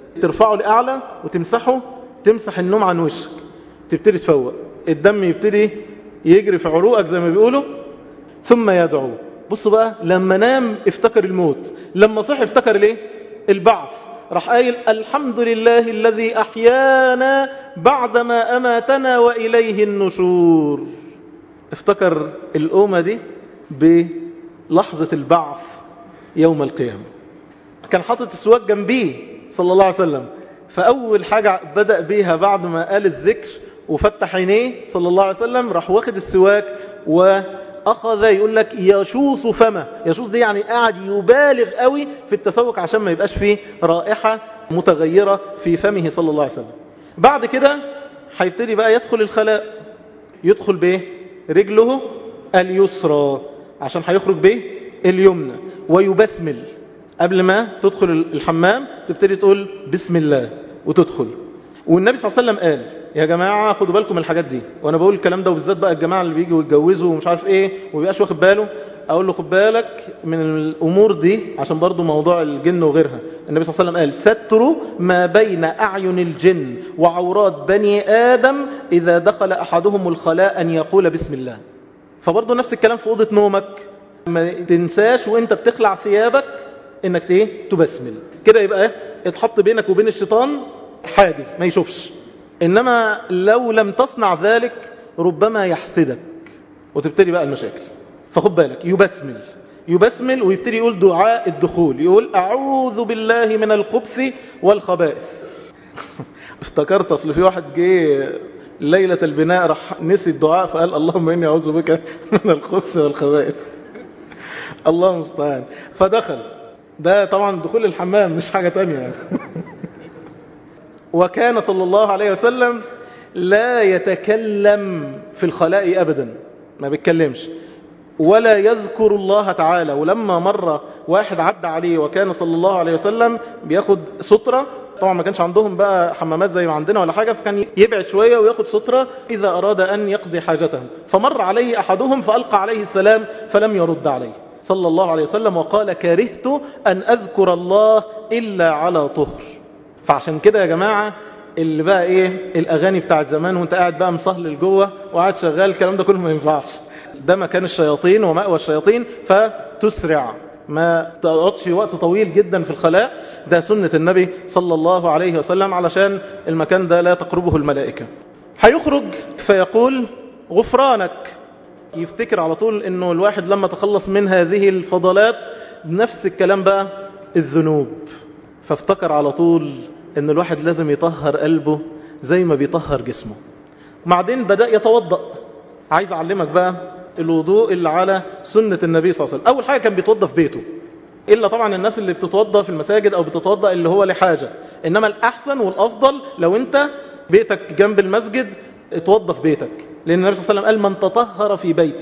ترفعه لأعلى وتمسحه، تمسح النوم عن وشك، تبتدي تفوق، الدم يبتدي يجري في عروقك زي ما بيقولوا، ثم يدعو. بص بقى، لما نام افتكر الموت، لما صح افتكر ليه؟ البعث. راح قايل الحمد لله الذي أحيانا بعدما أماتنا وإليه النشور. افتكر الأمة دي بلحظة البعث يوم القيامة. كان حاطط السواك جنبيه صلى الله عليه وسلم، فأول حاجة بدأ بيها بعد ما قال الذكر وفتح عينيه صلى الله عليه وسلم، راح واخد السواك وأخذ يقول لك يشوص فمه. يشوص دي يعني قاعد يبالغ قوي في التسوك عشان ما يبقاش فيه رائحة متغيرة في فمه صلى الله عليه وسلم. بعد كده هيبتدي بقى يدخل الخلاء، يدخل به رجله اليسرى عشان هيخرج به اليمنى، ويبسمل. قبل ما تدخل الحمام تبتدي تقول بسم الله وتدخل. والنبي صلى الله عليه وسلم قال يا جماعة خدوا بالكم من الحاجات دي، وانا بقول الكلام ده وبالذات بقى الجماعة اللي بيجوا يتجوزوا ومش عارف ايه ومبيبقاش واخد باله، اقول له خد بالك من الامور دي عشان برضو موضوع الجن وغيرها. النبي صلى الله عليه وسلم قال ستر ما بين اعين الجن وعورات بني ادم اذا دخل احدهم الخلاء ان يقول بسم الله. فبرضو نفس الكلام في اوضة نومك، ما تنساش وانت بتخلع ثيابك انك ايه تبسمل كده، يبقى اتحط بينك وبين الشيطان حاجز ما يشوفش. انما لو لم تصنع ذلك ربما يحسدك وتبتدي بقى المشاكل. فخد بالك، يبسمل يبسمل ويبتدي يقول دعاء الدخول، يقول اعوذ بالله من الخبث والخبائث. افتكرت اصل في واحد جه ليلة البناء راح نسي الدعاء فقال اللهم اني اعوذ بك من الخبث والخبائث. الله المستعان. فدخل، ده طبعا دخول الحمام مش حاجة تانية يعني. وكان صلى الله عليه وسلم لا يتكلم في الخلاء أبدا، ما بيتكلمش ولا يذكر الله تعالى. ولما مرة واحد عدى عليه وكان صلى الله عليه وسلم بياخد سترة، طبعا ما كانش عندهم بقى حمامات زي ما عندنا ولا حاجة، فكان يبعد شوية وياخد سترة إذا أراد أن يقضي حاجته. فمر عليه أحدهم فألقى عليه السلام فلم يرد عليه صلى الله عليه وسلم، وقال كرهت أن أذكر الله إلا على طهر. فعشان كده يا جماعة اللي بقى ايه الأغاني بتاع زمان وانت قاعد بقى مصهلل جوه وقاعد شغال، الكلام ده كله ما ينفعش. ده مكان الشياطين ومأوى الشياطين، فتسرع ما تقعدش وقت طويل جدا في الخلاء. ده سنة النبي صلى الله عليه وسلم علشان المكان ده لا تقربه الملائكة. هيخرج فيقول غفرانك. يفتكر على طول انه الواحد لما تخلص من هذه الفضلات نفس الكلام بقى الذنوب، فافتكر على طول ان الواحد لازم يطهر قلبه زي ما بيطهر جسمه. بعدين بدأ يتوضأ. عايز اعلمك بقى الوضوء اللي على سنة النبي صلى الله عليه وسلم. اول حاجة كان بيتوضأ في بيته، الا طبعا الناس اللي بتتوضأ في المساجد او بتتوضأ اللي هو لحاجة. انما الاحسن والافضل لو انت بيتك جنب المسجد اتوضأ في بيتك، لان النبي صلى الله عليه وسلم قال من تطهر في بيته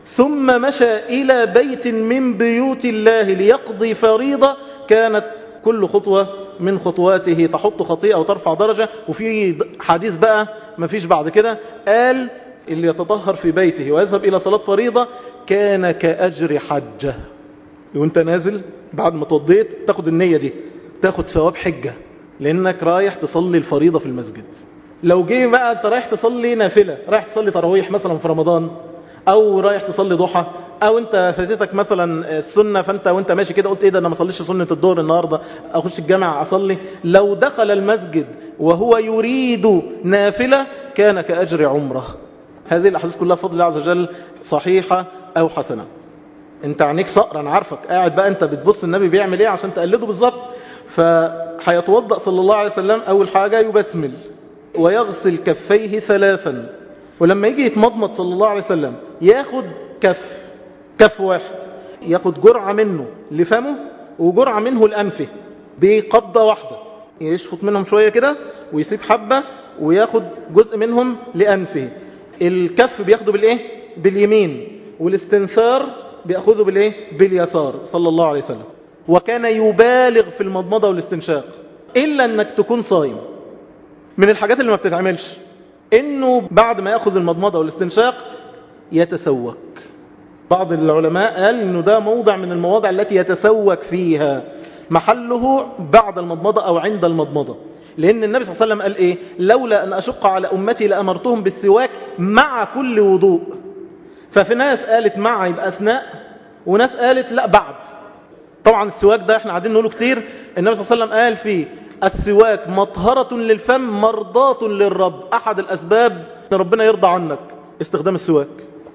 ثم مشى الى بيت من بيوت الله ليقضي فريضة كانت كل خطوة من خطواته تحط خطيئة وترفع درجة. وفي حديث بقى ما فيش بعد كده، قال اللي يتطهر في بيته ويذهب إلى صلاة فريضة كان كأجر حجة. وانت نازل بعد ما توضيت تاخد النية دي، تاخد ثواب حجة لأنك رايح تصلي الفريضة في المسجد. لو جه بقى انت رايح تصلي نافلة، رايح تصلي تراويح مثلا في رمضان، او رايح تصلي ضحى، او انت فاتتك مثلا السنة فانت وانت ماشي كده قلت ايه ده انا ما صليش سنة الظهر النهاردة، اخش الجامع اصلي. لو دخل المسجد وهو يريد نافلة كان كأجر عمره. هذه الاحاديث كلها بفضل الله عز وجل صحيحة او حسنة. انت عينيك صقر، انا عارفك قاعد بقى انت بتبص النبي بيعمل ايه عشان تقلده بالظبط. فهيتوضأ صلى الله عليه وسلم اول حاجة يبسمل ويغسل كفيه ثلاثا. ولما يجي يتمضمض صلى الله عليه وسلم ياخد كف كف واحد، ياخد جرعة منه لفمه وجرعة منه لأنفه بقبضة واحدة، يشفط منهم شوية كده ويسيب حبة وياخد جزء منهم لأنفه. الكف بياخده بالإيه؟ باليمين، والاستنثار بيأخذه بالإيه؟ باليسار صلى الله عليه وسلم. وكان يبالغ في المضمضة والاستنشاق إلا أنك تكون صايم. من الحاجات اللي ما بتتعملش إنه بعد ما يأخذ المضمضة والاستنشاق يتسوك. بعض العلماء قال إنه ده موضع من المواضع التي يتسوك فيها. محله بعد المضمضة أو عند المضمضة، لأن النبي صلى الله عليه وسلم قال إيه؟ لولا أن أشق على أمتي لأمرتهم بالسواك مع كل وضوء. ففي ناس قالت مع يبقى أثناء، وناس قالت لا بعد. طبعا السواك ده احنا قاعدين نقوله كتير. النبي صلى الله عليه وسلم قال فيه السواك مطهرة للفم مرضاة للرب، أحد الأسباب ان ربنا يرضى عنك استخدام السواك.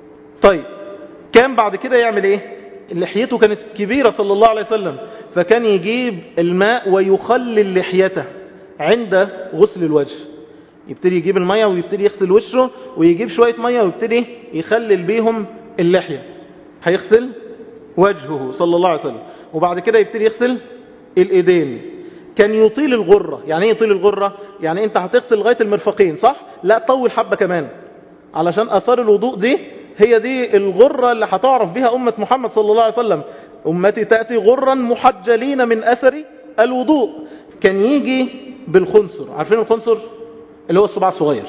طيب كان بعد كده يعمل ايه؟ لحيته كانت كبيرة صلى الله عليه وسلم، فكان يجيب الماء ويخلل لحيته عند غسل الوجه. يبتدي يجيب المية ويبتدي يغسل وشه، ويجيب شوية مية ويبتدي يخلل بيهم اللحية. هيغسل وجهه صلى الله عليه وسلم، وبعد كده يبتدي يغسل الايدين. كان يطيل الغرة. يعني ايه يطيل الغرة؟ يعني انت هتغسل لغاية المرفقين صح؟ لا طول حبة كمان، علشان اثار الوضوء دي هي دي الغرة اللي هتعرف بها أمة محمد صلى الله عليه وسلم. أمتي تأتي غرا محجلين من أثر الوضوء. كان يجي بالخنصر، عارفين الخنصر اللي هو الصباع الصغير،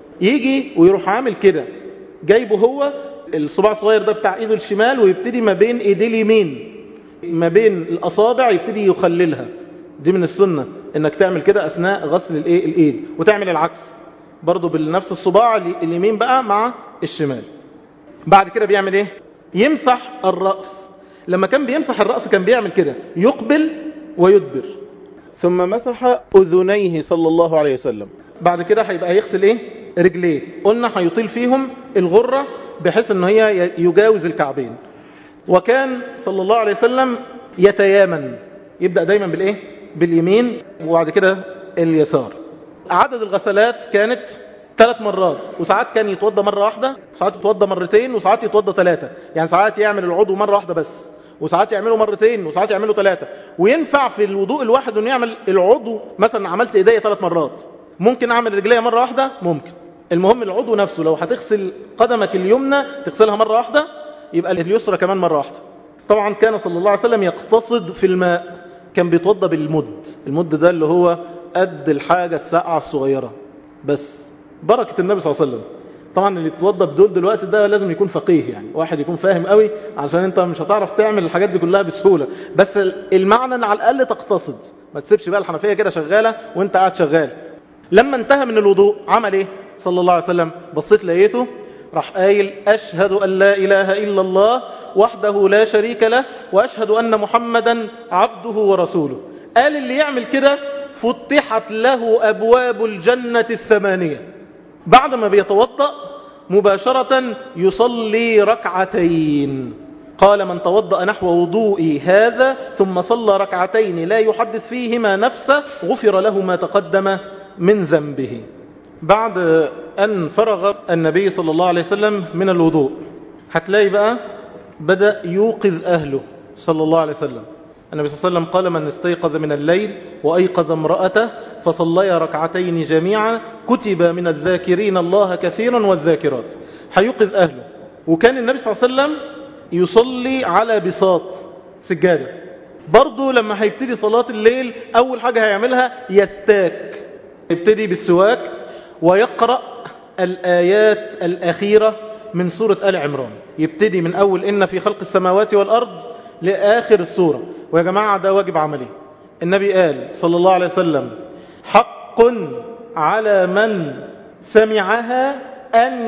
يجي ويروح عامل كده، جايبه هو الصباع الصغير ده بتاع ايده الشمال، ويبتدي ما بين ايديه اليمين ما بين الأصابع يبتدي يخللها. دي من السنة انك تعمل كده اثناء غسل الايه الايد، وتعمل العكس برضو بنفس الصباع اليمين بقى مع الشمال. بعد كده بيعمل ايه؟ يمسح الرأس. لما كان بيمسح الرأس كان بيعمل كده، يقبل ويدبر. ثم مسح أذنيه صلى الله عليه وسلم. بعد كده هيبقى يغسل ايه؟ رجليه. قلنا هيطيل فيهم الغرة بحيث ان هي يجاوز الكعبين. وكان صلى الله عليه وسلم يتيامن، يبدأ دايما بالايه؟ باليمين، وبعد كده اليسار. عدد الغسلات كانت ثلاث مرات، وساعات كان يتوضى مرة واحدة، وساعات يتوضى مرتين، وساعات يتوضى ثلاثة. يعني ساعات يعمل العضو مرة واحدة بس، وساعات يعمله مرتين، وساعات يعمله ثلاثة. وينفع في الوضوء الواحد انه يعمل العضو، مثلا عملت ايديا ثلاث مرات، ممكن اعمل رجليا مرة واحدة، ممكن. المهم العضو نفسه، لو هتغسل قدمك اليمنى تغسلها مرة واحدة، يبقى اليسرى كمان مرة واحدة. طبعا كان صلى الله عليه وسلم يقتصد في الماء، كان بيتوضى بالمد. المد ده اللي هو قد الحاجة الساقعة الصغيرة بس. بركة النبي صلى الله عليه وسلم. طبعا اللي يتوضى بدول دلوقتي ده لازم يكون فقيه، يعني واحد يكون فاهم قوي، عشان انت مش هتعرف تعمل الحاجات دي كلها بسهولة. بس المعنى ان على الاقل تقتصد، ما تسيبش بقى الحنفية كده شغالة وانت قاعد شغال. لما انتهى من الوضوء عمل ايه صلى الله عليه وسلم؟ بصيت لقيته راح قايل أشهد أن لا إله إلا الله وحده لا شريك له وأشهد أن محمدا عبده ورسوله. قال اللي يعمل كده فتحت له أبواب الجنة الثمانية. بعد ما بيتوضأ مباشرة يصلي ركعتين. قال من توضأ نحو وضوئي هذا ثم صلى ركعتين لا يحدث فيهما نفسه غفر له ما تقدم من ذنبه. بعد أن فرغ النبي صلى الله عليه وسلم من الوضوء، هتلاقي بقى بدأ يوقظ أهله صلى الله عليه وسلم. النبي صلى الله عليه وسلم قال من استيقظ من الليل وأيقظ امرأته فصليا ركعتين جميعا كتب من الذاكرين الله كثيرا والذاكرات. هيوقظ أهله. وكان النبي صلى الله عليه وسلم يصلي على بساط سجادة. برضو لما هيبتدي صلاة الليل أول حاجة هيعملها يستاك، يبتدي بالسواك ويقرأ الآيات الأخيرة من سورة آل عمران. يبتدي من أول إن في خلق السماوات والأرض لآخر السورة. ويا جماعة ده واجب عملي. النبي قال صلى الله عليه وسلم حق على من سمعها أن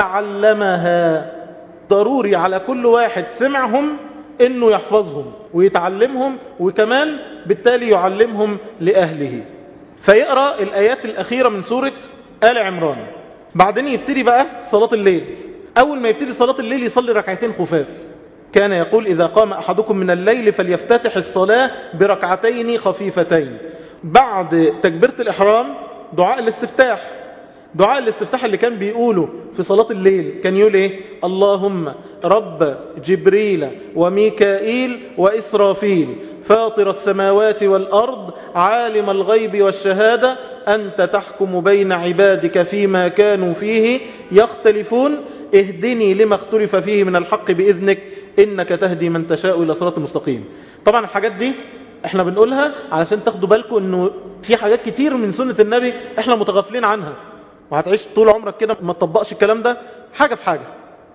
يتعلمها. ضروري على كل واحد سمعهم إنه يحفظهم ويتعلمهم، وكمان بالتالي يعلمهم لأهله. فيقرأ الآيات الأخيرة من سورة آل عمران. بعدين يبتدي بقى صلاة الليل. أول ما يبتدي صلاة الليل يصلي ركعتين خفاف. كان يقول إذا قام أحدكم من الليل فليفتتح الصلاة بركعتين خفيفتين. بعد تكبيرة الإحرام دعاء الاستفتاح. دعاء الاستفتاح اللي كان بيقوله في صلاة الليل كان يقول إيه؟ اللهم رب جبريل وميكائيل وإسرافيل فاطر السماوات والأرض عالم الغيب والشهادة أنت تحكم بين عبادك فيما كانوا فيه يختلفون اهدني لما اختلف فيه من الحق بإذنك إنك تهدي من تشاء إلى صراط مستقيم. طبعا الحاجات دي احنا بنقولها علشان تاخدوا بالكم انه في حاجات كتير من سنة النبي احنا متغافلين عنها، وهتعيش طول عمرك كده ما تطبقش الكلام ده حاجة في حاجة.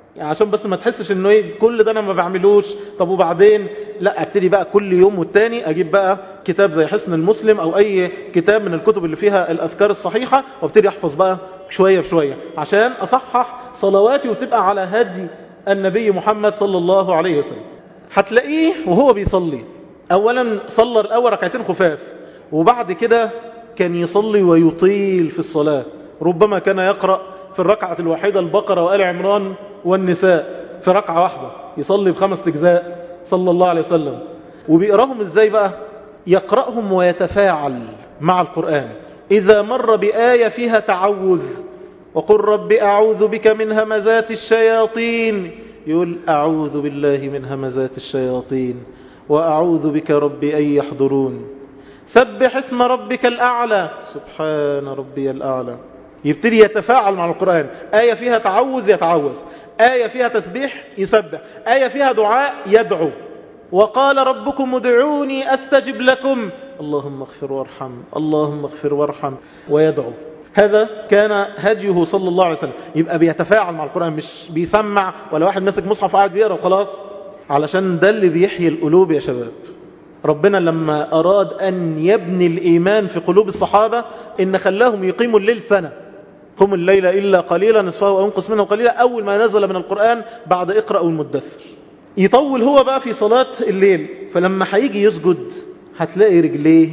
يعني عشان بس ما تحسش انه ايه كل ده انا ما بعملوش. طب وبعدين لا، ابتدي بقى كل يوم والتاني اجيب بقى كتاب زي حصن المسلم او اي كتاب من الكتب اللي فيها الاذكار الصحيحة، وابتدي احفظ بقى شوية بشوية عشان اصحح صلواتي وتبقى على هدي النبي محمد صلى الله عليه وسلم. هتلاقيه وهو بيصلي اولا صلى الاول ركعتين خفاف، وبعد كده كان يصلي ويطيل في الصلاة. ربما كان يقرأ في الركعة الواحدة البقرة وآل عمران والنساء في ركعة واحدة، يصلي بخمس أجزاء صلى الله عليه وسلم. وبيقراهم ازاي بقى؟ يقرأهم ويتفاعل مع القرآن. إذا مر بآية فيها تعوذ، وقل رب أعوذ بك من همزات الشياطين، يقول أعوذ بالله من همزات الشياطين وأعوذ بك رب أن يحضرون. سبح اسم ربك الأعلى، سبحان ربي الأعلى. يبتدي يتفاعل مع القرآن. آية فيها تعوذ يتعوذ، آية فيها تسبيح يسبح، آية فيها دعاء يدعو. وقال ربكم ادعوني أستجب لكم، اللهم اغفر وارحم، اللهم اغفر وارحم، ويدعو. هذا كان هديه صلى الله عليه وسلم. يبقى بيتفاعل مع القرآن، مش بيسمع ولا واحد ماسك مصحف قاعد بيقرا وخلاص. علشان ده اللي بيحيي القلوب يا شباب. ربنا لما أراد أن يبني الإيمان في قلوب الصحابة إن خلاهم يقيموا الليل سنة، قم الليل إلا قليلا نصفه أو انقص منه قليلا، أول ما نزل من القرآن بعد اقرأ والمدثر. يطول هو بقى في صلاة الليل، فلما هيجي يسجد هتلاقي رجليه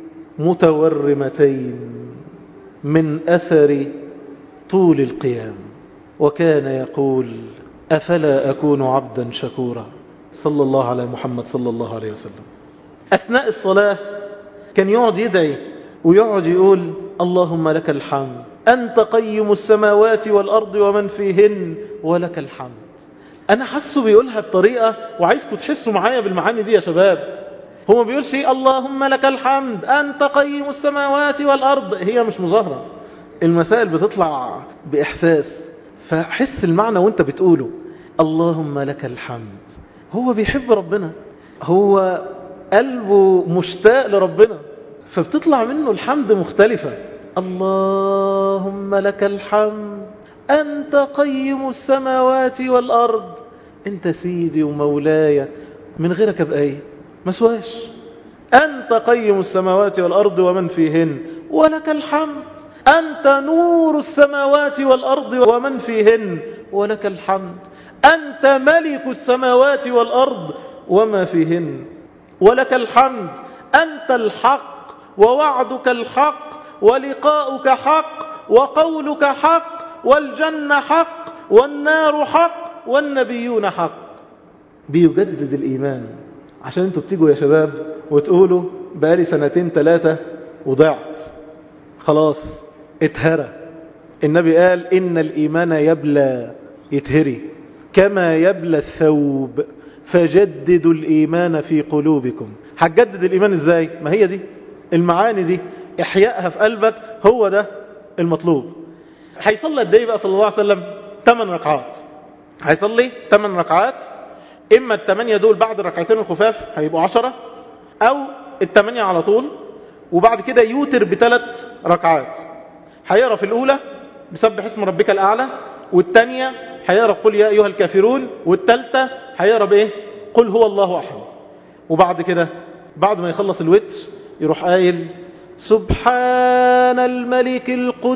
متورمتين من أثر طول القيام، وكان يقول أفلا أكون عبدا شكورا. صلى الله على محمد صلى الله عليه وسلم. أثناء الصلاة كان يقعد يدعي ويقعد يقول اللهم لك الحمد أنت قيم السماوات والأرض ومن فيهن ولك الحمد. أنا حسه بيقولها بطريقة، وعايزكم تحسوا معايا بالمعاني دي يا شباب. هو ما بيقولش اللهم لك الحمد أنت قيم السماوات والأرض، هي مش مظاهرة، المسائل بتطلع بإحساس. فحس المعنى وانت بتقوله اللهم لك الحمد. هو بيحب ربنا، هو قلبه مشتاق لربنا، فبتطلع منه الحمد مختلفة. اللهم لك الحمد أنت قيم السماوات والأرض، أنت سيدي ومولاي، من غيرك أبقى إيه؟ مسواش. أنت قيم السماوات والأرض ومن فيهن ولك الحمد أنت نور السماوات والأرض ومن فيهن ولك الحمد أنت ملك السماوات والأرض وما فيهن ولك الحمد أنت الحق ووعدك الحق ولقاؤك حق وقولك حق والجنة حق والنار حق والنبيون حق. بيجدد الإيمان. عشان انتوا بتيجوا يا شباب وتقولوا بقالي سنتين ثلاثة وضعت خلاص اتهرى. النبي قال إن الإيمان يبلى، يتهري كما يبلى الثوب، فجددوا الإيمان في قلوبكم. هتجدد الإيمان ازاي؟ ما هي دي المعاني دي، إحيائها في قلبك، هو ده المطلوب. هيصلي قد ايه بقى صلى الله عليه وسلم؟ ثمان ركعات. هيصلي ثمان ركعات، إما الثمانية دول بعد الركعتين الخفاف هيبقوا عشرة، أو الثمانية على طول، وبعد كده يوتر بثلاث ركعات. هيقرأ في الأولى بسبح اسم ربك الأعلى، والثانية هيقرأ قل يا أيها الكافرون، والثالثة هيقرأ بإيه؟ قل هو الله أحد. وبعد كده بعد ما يخلص الوتر يروح قايل سبحان الملك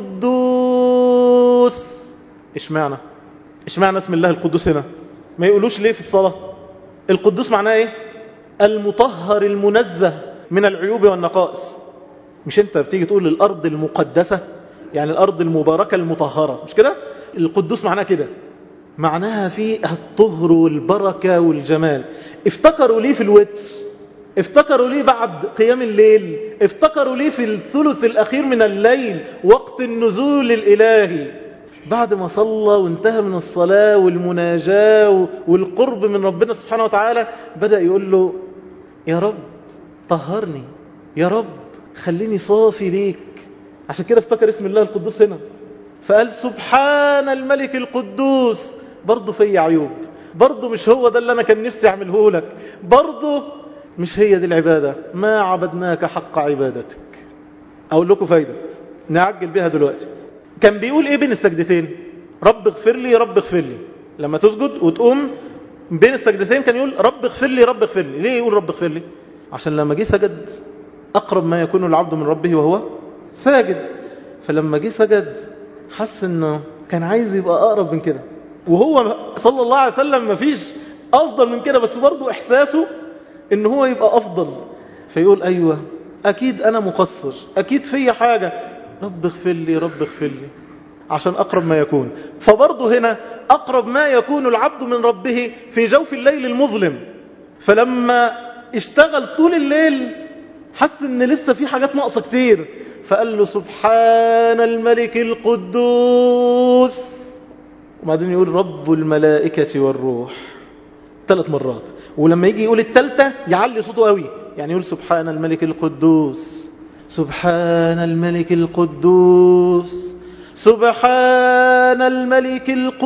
القدوس. إيش معنى؟ إيش معنى اسم الله القدوس هنا؟ ما يقولوش ليه في الصلاة؟ القدوس معناه إيه؟ المطهر المنزه من العيوب والنقائص. مش انت بتيجي تقول الأرض المقدسة، يعني الأرض المباركة المطهرة، مش كده؟ القدوس معناه كده، معناها فيه الطهر والبركة والجمال. افتكروا ليه في الوتر؟ افتكروا ليه بعد قيام الليل؟ افتكروا ليه في الثلث الأخير من الليل وقت النزول الإلهي؟ بعد ما صلى وانتهى من الصلاة والمناجاة والقرب من ربنا سبحانه وتعالى، بدأ يقول له يا رب طهرني، يا رب خليني صافي ليك. عشان كده افتكر اسم الله القدوس هنا، فقال سبحان الملك القدوس. برضه في عيوب، برضه مش هو ده اللي أنا كان نفسي أعمله لك، برضه مش هي دي العبادة، ما عبدناك حق عبادتك. أقول لكم فايدة نعجل بها دلوقتي. كان بيقول إيه بين السجدتين؟ رب اغفر لي، رب اغفر لي. لما تسجد وتقوم بين السجدتين كان يقول رب اغفر لي رب اغفر لي. ليه يقول رب اغفر لي؟ عشان لما جه سجد أقرب ما يكون العبد من ربه وهو ساجد، فلما جه سجد حس انه كان عايز يبقى أقرب من كده، وهو صلى الله عليه وسلم ما فيش أفضل من كده، بس برضو إحساسه إن هو يبقى أفضل، فيقول أيوة أكيد أنا مقصر، أكيد في حاجة، رب اغفر لي رب اغفر لي، عشان أقرب ما يكون. فبرضو هنا أقرب ما يكون العبد من ربه في جوف الليل المظلم، فلما اشتغل طول الليل حس إن لسه في حاجات ناقصة كتير، فقال له سبحان الملك القدوس، وبعدين يقول رب الملائكة والروح ثلاث مرات، ولما يجي يقول الثالثة يعلي صوته قوي، يعني يقول سبحان الملك القدوس سبحان الملك القدوس سبحان الملك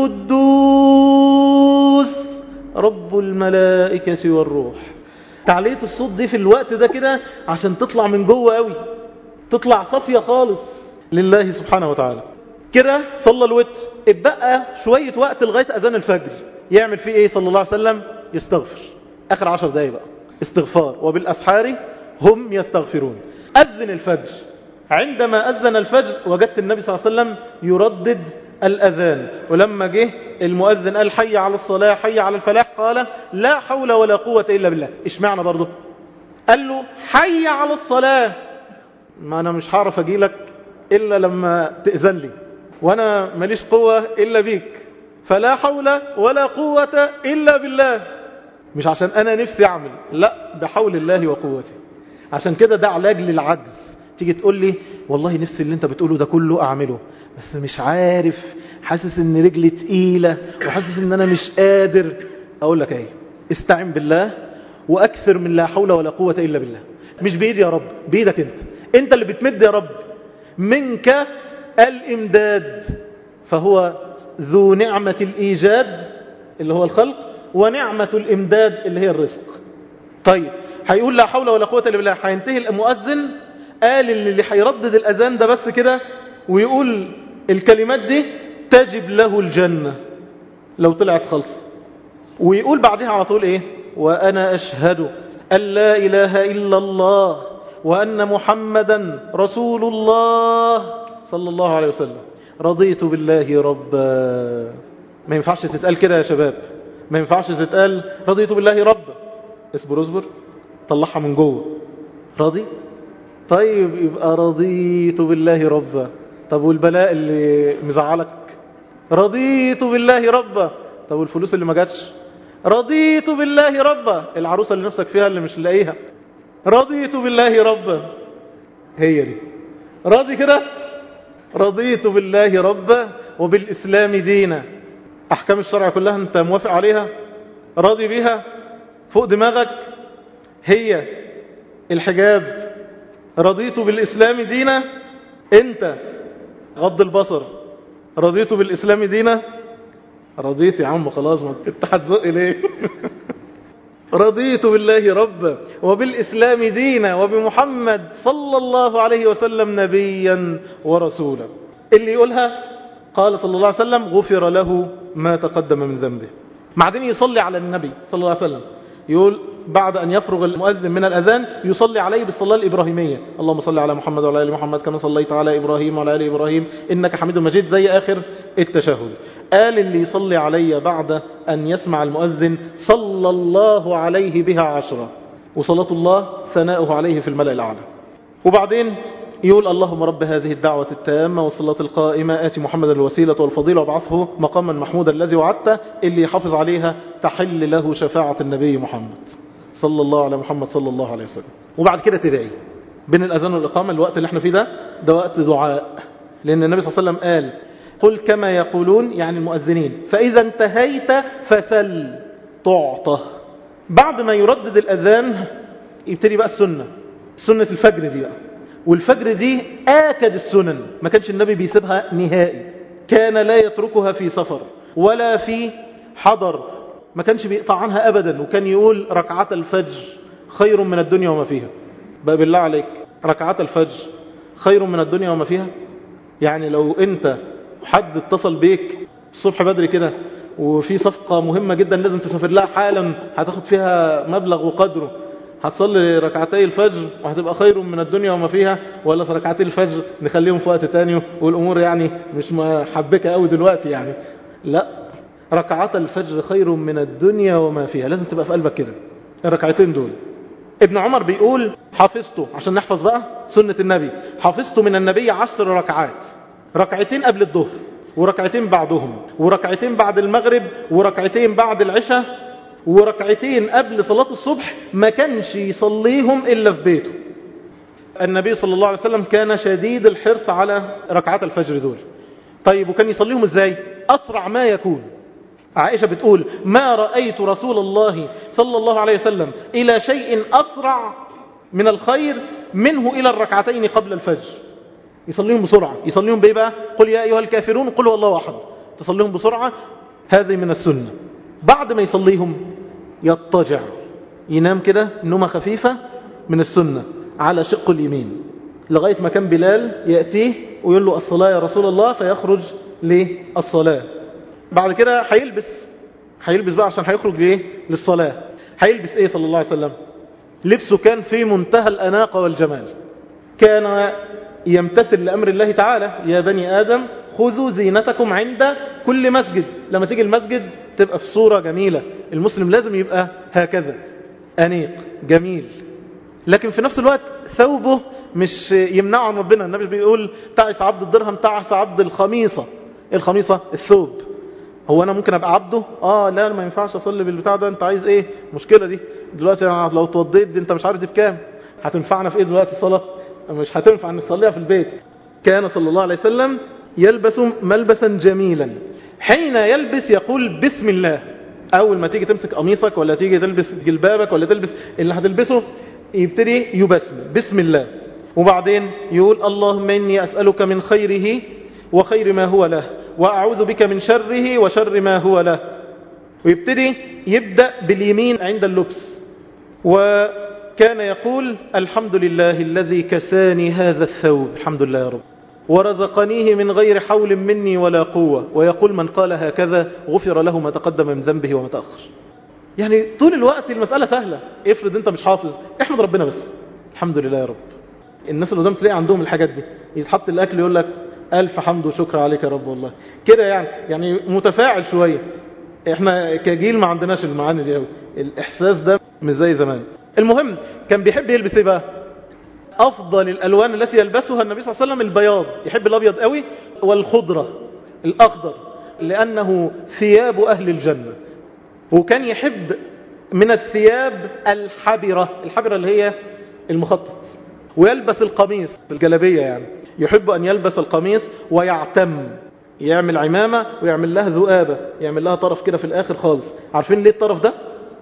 القدوس رب الملائكة والروح. تعلية الصوت دي في الوقت ده كده عشان تطلع من جوه قوي، تطلع صافية خالص لله سبحانه وتعالى. كده صلى الوتر، اتبقى شوية وقت لغاية أذان الفجر، يعمل فيه ايه صلى الله عليه وسلم؟ يستغفر. آخر عشر دقايق بقى استغفار، وبالأسحار هم يستغفرون. أذن الفجر، عندما أذن الفجر وجدت النبي صلى الله عليه وسلم يردد الأذان، ولما جه المؤذن قال حي على الصلاة حي على الفلاح قال لا حول ولا قوة إلا بالله. إيش معنى برضه؟ قال له حي على الصلاة، ما أنا مش هعرف أجي لك إلا لما تأذن لي، وأنا ماليش قوة إلا بيك، فلا حول ولا قوة إلا بالله. مش عشان أنا نفسي أعمل، لا، بحول الله وقوته. عشان كده ده علاج للعجز. تيجي تقول لي والله نفسي اللي انت بتقوله ده كله أعمله، بس مش عارف، حاسس ان رجلي تقيلة وحاسس ان انا مش قادر. أقول لك ايه، استعن بالله وأكثر من لا حول ولا قوة إلا بالله. مش بإيدي يا رب، بإيدك انت، انت اللي بتمد يا رب، منك الإمداد، فهو ذو نعمة الإيجاد اللي هو الخلق، ونعمة الإمداد اللي هي الرزق. طيب هيقول لا حول ولا قوة إلا بالله، هينتهي المؤذن قال اللي هيردد الأذان ده بس كده ويقول الكلمات دي تجب له الجنة لو طلعت خلص. ويقول بعدها على طول ايه؟ وأنا أشهد أن لا إله إلا الله وأن محمدا رسول الله صلى الله عليه وسلم، رضيت بالله ربا. ما ينفعش تتقال كده يا شباب، ما ينفعش تتقال رضيت بالله ربا. اصبر اصبر، طلعها من جوه. راضي؟ طيب يبقى رضيت بالله ربا. طب والبلاء اللي مزعلك؟ رضيت بالله ربا. طب والفلوس اللي ما جاتش؟ رضيت بالله ربا. العروسة اللي نفسك فيها اللي مش لاقيها؟ رضيت بالله ربا. هي دي راضي كده؟ رضيت بالله ربا وبالإسلام دينا. أحكام الشرع كلها أنت موافق عليها؟ راضي بيها؟ فوق دماغك؟ هي الحجاب رضيت بالإسلام دينا. أنت غض البصر رضيت بالإسلام دينا. رضيت يا عم خلاص، ما انت هتزق ليه؟ رضيت بالله ربا وبالإسلام دينا وبمحمد صلى الله عليه وسلم نبيا ورسولا. اللي يقولها قال صلى الله عليه وسلم غفر له ما تقدم من ذنبه. بعدين يصلي على النبي صلى الله عليه وسلم، يقول بعد أن يفرغ المؤذن من الأذان يصلي عليه بالصلاة الإبراهيمية، اللهم صل على محمد وعلى آل محمد كما صليت على إبراهيم وعلى آل إبراهيم إنك حميد مجيد، زي آخر التشهد. قال اللي يصلي علي بعد أن يسمع المؤذن صلى الله عليه بها عشرة، وصلاة الله ثناؤه عليه في الملأ الأعلى. وبعدين يقول اللهم رب هذه الدعوة التامة والصلاة القائمة آتي محمد الوسيلة والفضيلة وابعثه مقاما محمودا الذي وعدته. اللي يحافظ عليها تحل له شفاعة النبي محمد صلى الله على محمد صلى الله عليه وسلم. وبعد كده تدعي بين الأذان والإقامة. الوقت اللي احنا فيه ده ده وقت دعاء، لأن النبي صلى الله عليه وسلم قال قل كما يقولون، يعني المؤذنين، فإذا انتهيت فسل تعطى. بعد ما يردد الأذان يبتدي بقى السنة، سنة الفجر دي بقى. والفجر دي آكد السنن، ما كانش النبي بيسيبها نهائي، كان لا يتركها في سفر ولا في حضر، ما كانش بيقطع عنها أبدا. وكان يقول ركعات الفجر خير من الدنيا وما فيها. بقى بالله عليك ركعات الفجر خير من الدنيا وما فيها؟ يعني لو انت حد اتصل بيك الصبح بدري كده وفي صفقة مهمة جدا لازم تسافر لها حالا هتاخد فيها مبلغ وقدره، هتصلي ركعتي الفجر وهتبقى خير من الدنيا وما فيها، ولا في ركعتي الفجر نخليهم في وقت تاني والأمور يعني مش محبكة قوي دلوقتي يعني. لا، ركعات الفجر خير من الدنيا وما فيها، لازم تبقى في قلبك كده الركعتين دول. ابن عمر بيقول حفظته، عشان نحفظ بقى سنة النبي، حفظته من النبي عشر ركعات، ركعتين قبل الظهر وركعتين بعدهم وركعتين بعد المغرب وركعتين بعد العشاء وركعتين قبل صلاة الصبح، ما كانش يصليهم إلا في بيته. النبي صلى الله عليه وسلم كان شديد الحرص على ركعات الفجر دول. طيب وكان يصليهم ازاي؟ أسرع ما يكون. عائشة بتقول ما رأيت رسول الله صلى الله عليه وسلم إلى شيء أسرع من الخير منه إلى الركعتين قبل الفجر. يصليهم بسرعة. يصليهم بإيه بقى؟ قل يا أيها الكافرون قل هو الله أحد. تصليهم بسرعة، هذه من السنة. بعد ما يصليهم يضطجع، ينام كده نومة خفيفة من السنة على شق اليمين، لغاية ما كان بلال يأتيه ويقول له الصلاة يا رسول الله، فيخرج للصلاة. بعد كده هيلبس هيلبس بقى عشان هيخرج ليه للصلاة. هيلبس ايه صلى الله عليه وسلم؟ لبسه كان في منتهى الأناقة والجمال، كان يمتثل لأمر الله تعالى يا بني آدم خذوا زينتكم عند كل مسجد. لما تيجي المسجد تبقى في صورة جميلة. المسلم لازم يبقى هكذا أنيق جميل، لكن في نفس الوقت ثوبه مش يمنعه عن ربنا. النبي بيقول تعس عبد الدرهم تعس عبد الخميصة. الخميصة الثوب. هو أنا ممكن أبقى عبده؟ آه لا ما ينفعش أصلي بالبتاع ده. أنت عايز إيه؟ مشكلة دي دلوقتي لو توضيت دي أنت مش عارف دي بكام، هتنفعنا في إيه دلوقتي الصلاة؟ مش هتنفع أن نصليها في البيت. كان صلى الله عليه وسلم يلبس ملبسا جميلا، حين يلبس يقول بسم الله. أول ما تيجي تمسك قميصك ولا تيجي تلبس جلبابك ولا تلبس اللي هتلبسه يبتدي يبسم بسم الله، وبعدين يقول اللهم إني أسألك من خيره وخير ما هو له، وأعوذ بك من شره وشر ما هو له. ويبتدي يبدأ باليمين عند اللبس، وكان يقول الحمد لله الذي كساني هذا الثوب، الحمد لله يا رب، ورزقنيه من غير حول مني ولا قوة. ويقول من قال هكذا غفر له ما تقدم من ذنبه وما تأخر. يعني طول الوقت المسألة سهلة. افرض انت مش حافظ، احمد ربنا بس الحمد لله يا رب. الناس اللي قدام تلاقي عندهم الحاجات دي، يتحط الأكل يقول لك ألف حمد وشكر عليك يا رب والله كده، يعني يعني متفاعل شوية. احنا كجيل ما عندناش المعاني دي قوي، الإحساس ده مش زي زمان. المهم كان بيحب يلبس ايه بقى؟ أفضل الألوان التي يلبسها النبي صلى الله عليه وسلم البياض، يحب الأبيض قوي، والخضرة الأخضر، لأنه ثياب أهل الجنة. وكان يحب من الثياب الحبرة، الحبرة اللي هي المخطط، ويلبس القميص الجلابية، يعني يحب أن يلبس القميص ويعتم، يعمل عمامة ويعمل لها ذؤابة، يعمل لها طرف كده في الآخر خالص. عارفين ليه الطرف ده؟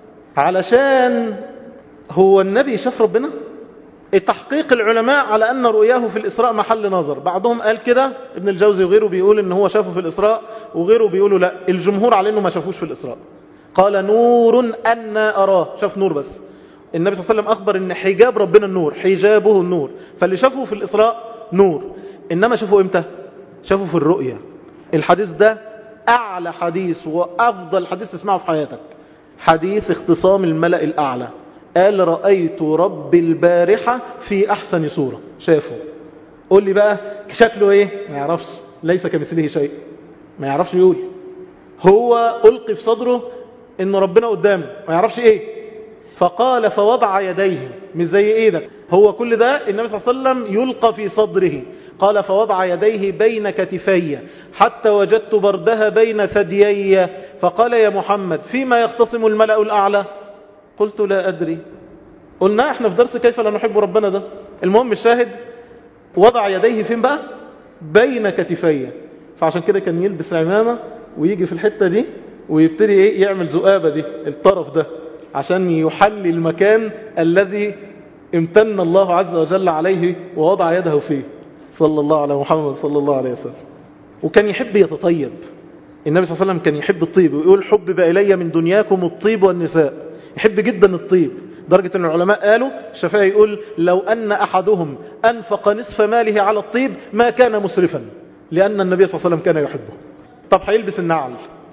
علشان هو النبي شاف ربنا. التحقيق العلماء على أن رؤياه في الإسراء محل نظر، بعضهم قال كده، ابن الجوزي وغيره بيقول إن هو شافه في الإسراء، وغيره بيقولوا لا، الجمهور على إنه ما شافوش في الإسراء. قال نور أن أراه، شاف نور بس. النبي صلى الله عليه وسلم أخبر إن حجاب ربنا النور، حجابه النور، فاللي شافه في الإسراء نور. إنما شافه إمتى؟ شافه في الرؤية. الحديث ده أعلى حديث وأفضل حديث تسمعه في حياتك، حديث اختصام الملأ الأعلى. قال رأيت رب البارحة في أحسن صورة. شافه. قول لي بقى شكله إيه؟ ما يعرفش، ليس كمثله شيء، ما يعرفش يقول. هو ألقي في صدره إن ربنا قدامه، ما يعرفش إيه. فقال فوضع يديه، مش زي إيدك، هو كل ده النبي صلى الله عليه وسلم يلقى في صدره. قال فوضع يديه بين كتفي حتى وجدت بردها بين ثديي، فقال يا محمد فيما يختصم الملأ الأعلى؟ قلت لا أدري. قلنا احنا في درس كيف لا نحب ربنا ده. المهم الشاهد وضع يديه فين بقى؟ بين كتفي. فعشان كده كان يلبس عمامة ويجي في الحتة دي ويبتدي ايه يعمل ذؤابة دي الطرف ده، عشان يحل المكان الذي امتن الله عز وجل عليه ووضع يده فيه، صلى الله على محمد صلى الله عليه وسلم. وكان يحب يتطيب. النبي صلى الله عليه وسلم كان يحب الطيب، ويقول حبب إلي من دنياكم الطيب والنساء. يحب جدا الطيب، درجة أن العلماء قالوا، الشافعي يقول لو أن أحدهم أنفق نصف ماله على الطيب ما كان مسرفا، لأن النبي صلى الله عليه وسلم كان يحبه. طب هيلبس النعل،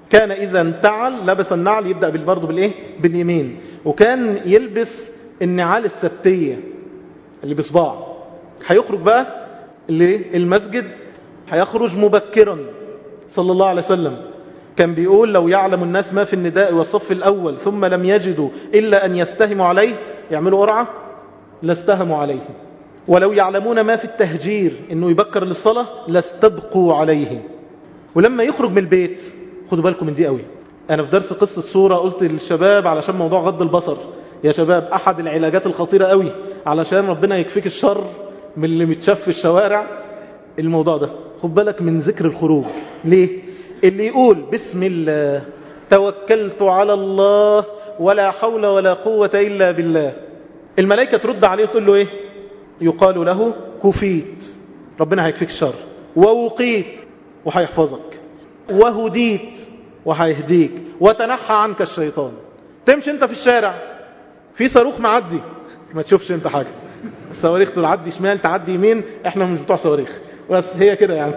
كان إذا انتعل لبس النعل، يبدأ برضه بالإيه؟ باليمين. وكان يلبس النعال السبتية اللي بصباع. هيخرج بقى للمسجد، هيخرج مبكرا صلى الله عليه وسلم. كان بيقول لو يعلم الناس ما في النداء والصف الأول ثم لم يجدوا إلا أن يستهموا عليه، يعملوا قرعة، لاستهموا عليه. ولو يعلمون ما في التهجير، إنه يبكر للصلاة، لاستبقوا عليه. ولما يخرج من البيت، خدوا بالكم من دي قوي. أنا في درس قصة صورة قلت للشباب علشان موضوع غض البصر، يا شباب أحد العلاجات الخطيرة قوي علشان ربنا يكفيك الشر من اللي متشاف في الشوارع، الموضوع ده. خد بالك من ذكر الخروج. ليه؟ اللي يقول بسم الله توكلت على الله ولا حول ولا قوة إلا بالله، الملائكة ترد عليه وتقول له إيه؟ يقال له كفيت، ربنا هيكفيك الشر، ووقيت وهيحفظك، وهديت وهيهديك، وتنحى عنك الشيطان. تمشي انت في الشارع في صاروخ معدي ما تشوفش انت حاجة، الصواريخ تعدي شمال تعدي يمين، احنا مش بتوع صواريخ، بس هي كده يعني.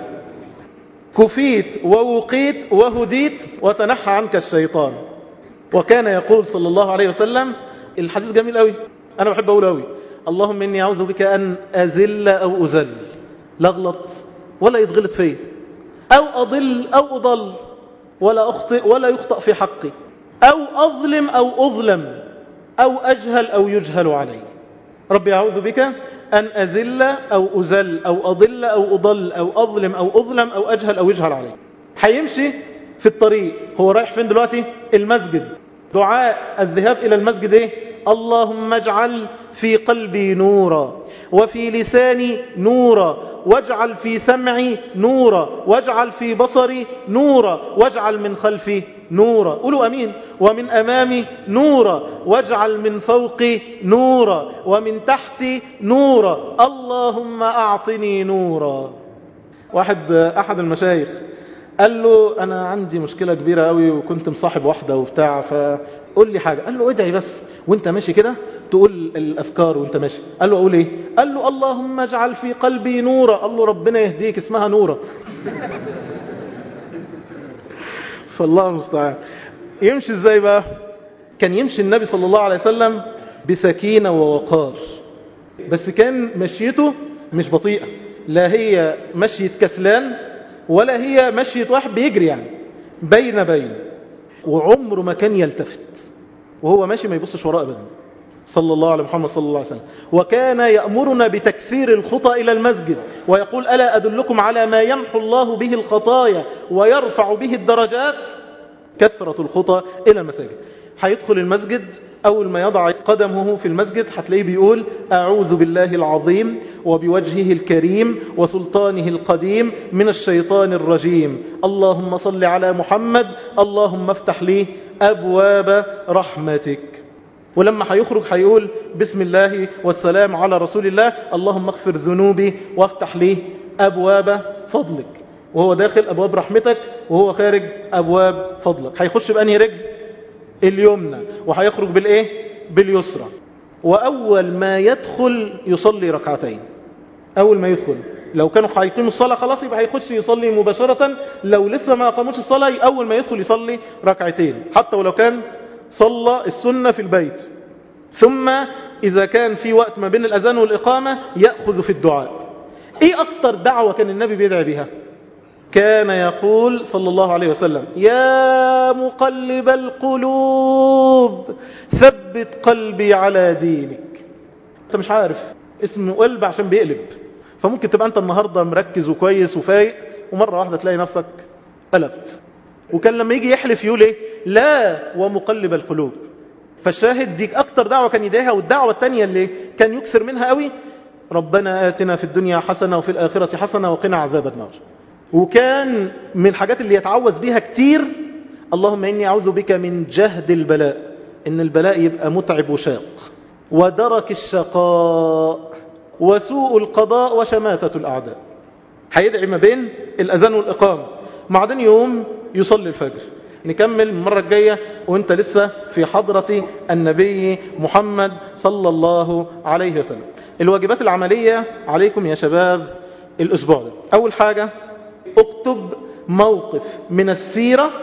كفيت ووقيت وهديت وتنحى عنك الشيطان. وكان يقول صلى الله عليه وسلم الحديث جميل قوي، انا بحب اقوله قوي: اللهم اني اعوذ بك ان ازل او ازل، لا اغلط ولا يتغلط فيه، او اضل او اضل، ولا اخطئ ولا يخطئ في حقي، او اظلم او اظلم، او اجهل او يجهل علي. ربي اعوذ بك ان ازل او ازل، او اضل او اضل، او اظلم او اظلم، او اجهل او يجهل علي. هيمشي في الطريق، هو رايح فين دلوقتي؟ المسجد. دعاء الذهاب الى المسجد ايه؟ اللهم اجعل في قلبي نورا، وفي لساني نورا، واجعل في سمعي نورا، واجعل في بصري نورا، واجعل من خلفي نورا، قولوا امين، ومن امامي نورا، واجعل من فوقي نورا، ومن تحتي نورا، اللهم اعطني نورا. واحد احد المشايخ قال له انا عندي مشكلة كبيرة قوي وكنت مصاحب واحدة وبتاع، فقول لي حاجة. قال له ادعي بس وانت ماشي كده تقول الاذكار وانت ماشي. قال له اقول ايه؟ قال له اللهم اجعل في قلبي نورا. قال له ربنا يهديك، اسمها نورا. فالله المستعان. يمشي ازاي بقى؟ كان يمشي النبي صلى الله عليه وسلم بسكينة ووقار، بس كان مشيته مش بطيئة، لا هي مشية كسلان ولا هي مشية واحد بيجري، يعني بين بين. وعمره ما كان يلتفت وهو ماشي، ما يبصش وراء ابدا، صلى الله على محمد صلى الله عليه وسلم. وكان يأمرنا بتكثير الخطى إلى المسجد ويقول ألا أدلكم على ما يمحو الله به الخطايا ويرفع به الدرجات؟ كثرة الخطى إلى المساجد. هيدخل المسجد، أول ما يضع قدمه في المسجد هتلاقيه بيقول أعوذ بالله العظيم وبوجهه الكريم وسلطانه القديم من الشيطان الرجيم، اللهم صل على محمد، اللهم افتح لي أبواب رحمتك. ولما هيخرج هيقول بسم الله والسلام على رسول الله، اللهم اغفر ذنوبي وافتح لي أبواب فضلك. وهو داخل أبواب رحمتك، وهو خارج أبواب فضلك. هيخش بأنهي رجل؟ اليمنى. وهيخرج بالإيه؟ باليسرى. وأول ما يدخل يصلي ركعتين. أول ما يدخل، لو كانوا هيقيموا الصلاة خلاص يبقى هيخش يصلي مباشرة، لو لسه ما قاموش الصلاة أول ما يدخل يصلي ركعتين، حتى ولو كان صلى السنة في البيت. ثم إذا كان في وقت ما بين الأذان والإقامة يأخذ في الدعاء. إيه أكتر دعوة كان النبي بيدعي بها؟ كان يقول صلى الله عليه وسلم يا مقلب القلوب ثبت قلبي على دينك. أنت مش عارف اسمه قلب عشان بيقلب، فممكن تبقى أنت النهاردة مركز وكويس وفايق ومرة واحدة تلاقي نفسك قلبت. وكان لما يجي يحلف يقول ايه؟ لا ومقلب القلوب. فالشاهد ديك اكتر دعوة كان يدعيها. والدعوة التانية اللي كان يكثر منها قوي ربنا آتنا في الدنيا حسنة وفي الآخرة حسنة وقنا عذاب النار. وكان من الحاجات اللي يتعوذ بيها كتير اللهم إني أعوذ بك من جهد البلاء، إن البلاء يبقى متعب وشاق، ودرك الشقاء، وسوء القضاء، وشماتة الأعداء. هيدعي ما بين الأذان والإقامة، بعدين يوم يصلي الفجر. نكمل المرة الجاية وانت لسه في حضرة النبي محمد صلى الله عليه وسلم. الواجبات العملية عليكم يا شباب الأسبوع ده: أول حاجة اكتب موقف من السيرة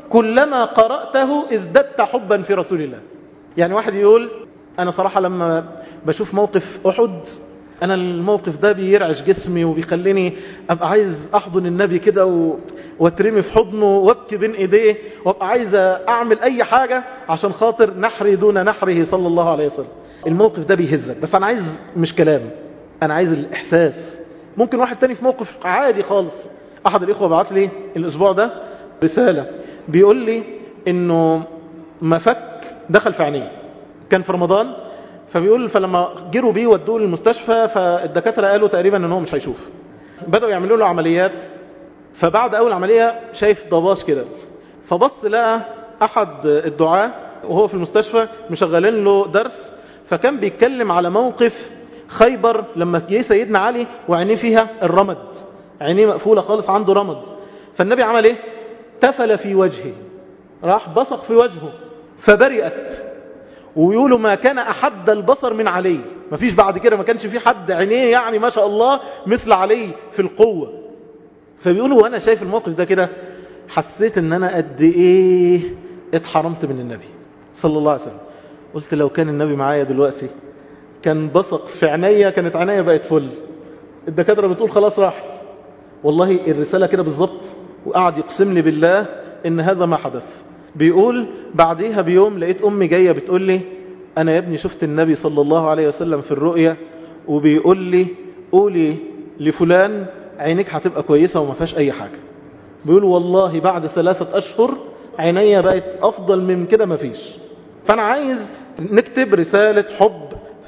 كلما قرأته ازددت حبا في رسول الله. يعني واحد يقول أنا صراحة لما بشوف موقف أحد أنا الموقف ده بيرعش جسمي وبيخليني أبقى عايز أحضن النبي كده و... واترمي في حضنه وابكي بين إيديه وابقى عايز أعمل أي حاجة عشان خاطر نحري دون نحره صلى الله عليه وسلم. الموقف ده بيهزك، بس أنا عايز مش كلام، أنا عايز الإحساس. ممكن واحد تاني في موقف عادي خالص. أحد الإخوة بعت لي الأسبوع ده رسالة بيقول لي إنه مفك دخل في عينيه، كان في رمضان، فبيقول فلما جروا بيه ودوه للمستشفى فالدكاترة قالوا تقريبا ان هو مش هيشوف. بدأوا يعملوا له عمليات، فبعد اول عملية شايف ضباش كده، فبص لقى احد الدعاة وهو في المستشفى مشغلين له درس، فكان بيتكلم على موقف خيبر لما جه سيدنا علي وعينيه فيها الرمد، عينيه مقفولة خالص عنده رمد، فالنبي عمل ايه؟ تفل في وجهه، راح بصق في وجهه فبرئت. ويقولوا ما كان أحد البصر من علي، ما فيش بعد كده ما كانش في حد عينيه يعني ما شاء الله مثل علي في القوة. فبيقولوا وانا شايف الموقف ده كده حسيت ان انا قد ايه اتحرمت من النبي صلى الله عليه وسلم. قلت لو كان النبي معايا دلوقتي كان بصق في عينيا، كانت عينيا بقت فل. الدكاترة بتقول خلاص راحت. والله الرسالة كده بالظبط، وقعد يقسم لي بالله ان هذا ما حدث. بيقول بعديها بيوم لقيت أمي جاية بتقول لي أنا يا ابني شفت النبي صلى الله عليه وسلم في الرؤية وبيقول لي قولي لفلان عينيك هتبقى كويسة وما فيهاش أي حاجة. بيقول والله بعد ثلاثة أشهر عينيا بقت أفضل من كده ما فيش. فأنا عايز نكتب رسالة حب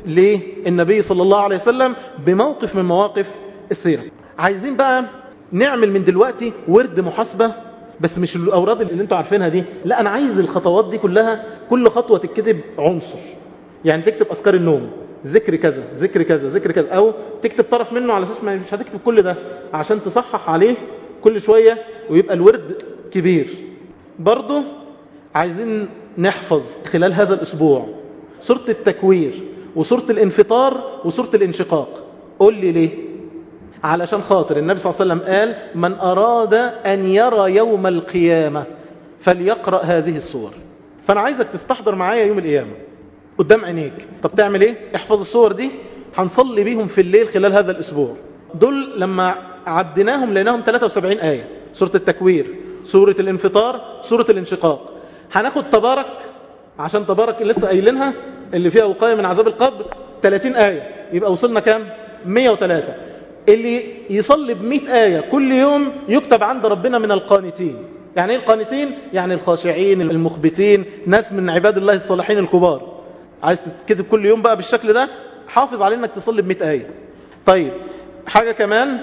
للنبي صلى الله عليه وسلم بموقف من مواقف السيرة. عايزين بقى نعمل من دلوقتي ورد محاسبة، بس مش الأوراد اللي انتوا عارفينها دي، لا أنا عايز الخطوات دي كلها كل خطوة تكتب عنصر. يعني تكتب أذكار النوم، ذكر كذا ذكر كذا ذكر كذا، أو تكتب طرف منه على أساس ما مش هتكتب كل ده عشان تصحح عليه كل شوية ويبقى الورد كبير. برضو عايزين نحفظ خلال هذا الأسبوع سورة التكوير وسورة الانفطار وسورة الانشقاق. قول لي ليه؟ علشان خاطر النبي صلى الله عليه وسلم قال من أراد أن يرى يوم القيامة فليقرأ هذه الصور. فأنا عايزك تستحضر معايا يوم القيامة قدام عينيك. طب تعمل ايه؟ احفظ الصور دي، هنصلي بيهم في الليل خلال هذا الأسبوع. دول لما عدناهم لقيناهم ثلاثة وسبعين آية. سورة التكوير، سورة الانفطار، سورة الانشقاق. هناخد تبارك عشان تبارك اللي لسه قايلينها اللي فيها وقاية من عذاب القبر ثلاثين آية، يبقى وصلنا كام؟ مئة وثلاثة. اللي يصلي بمئة آية كل يوم يكتب عند ربنا من القانتين. يعني ايه القانتين؟ يعني الخاشعين المخبتين، ناس من عباد الله الصالحين الكبار. عايز تكتب كل يوم بقى بالشكل ده، حافظ على انك تصلي بمئة آية. طيب حاجة كمان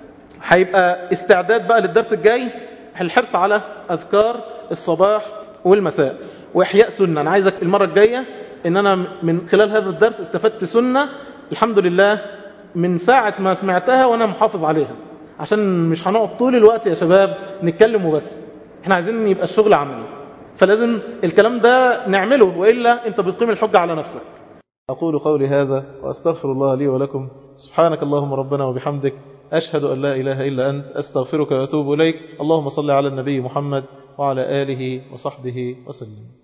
هيبقى استعداد بقى للدرس الجاي، الحرص على أذكار الصباح والمساء وإحياء سنة. أنا عايزك المرة الجاية إن أنا من خلال هذا الدرس استفدت سنة الحمد لله من ساعة ما سمعتها وأنا محافظ عليها، عشان مش هنقعد طول الوقت يا شباب نتكلم وبس. احنا عايزين يبقى الشغل عملي، فلازم الكلام ده نعمله، وإلا أنت بتقيم الحجة على نفسك. أقول قولي هذا وأستغفر الله لي ولكم. سبحانك اللهم ربنا وبحمدك، أشهد أن لا إله إلا أنت، أستغفرك وأتوب إليك. اللهم صل على النبي محمد وعلى آله وصحبه وسلم.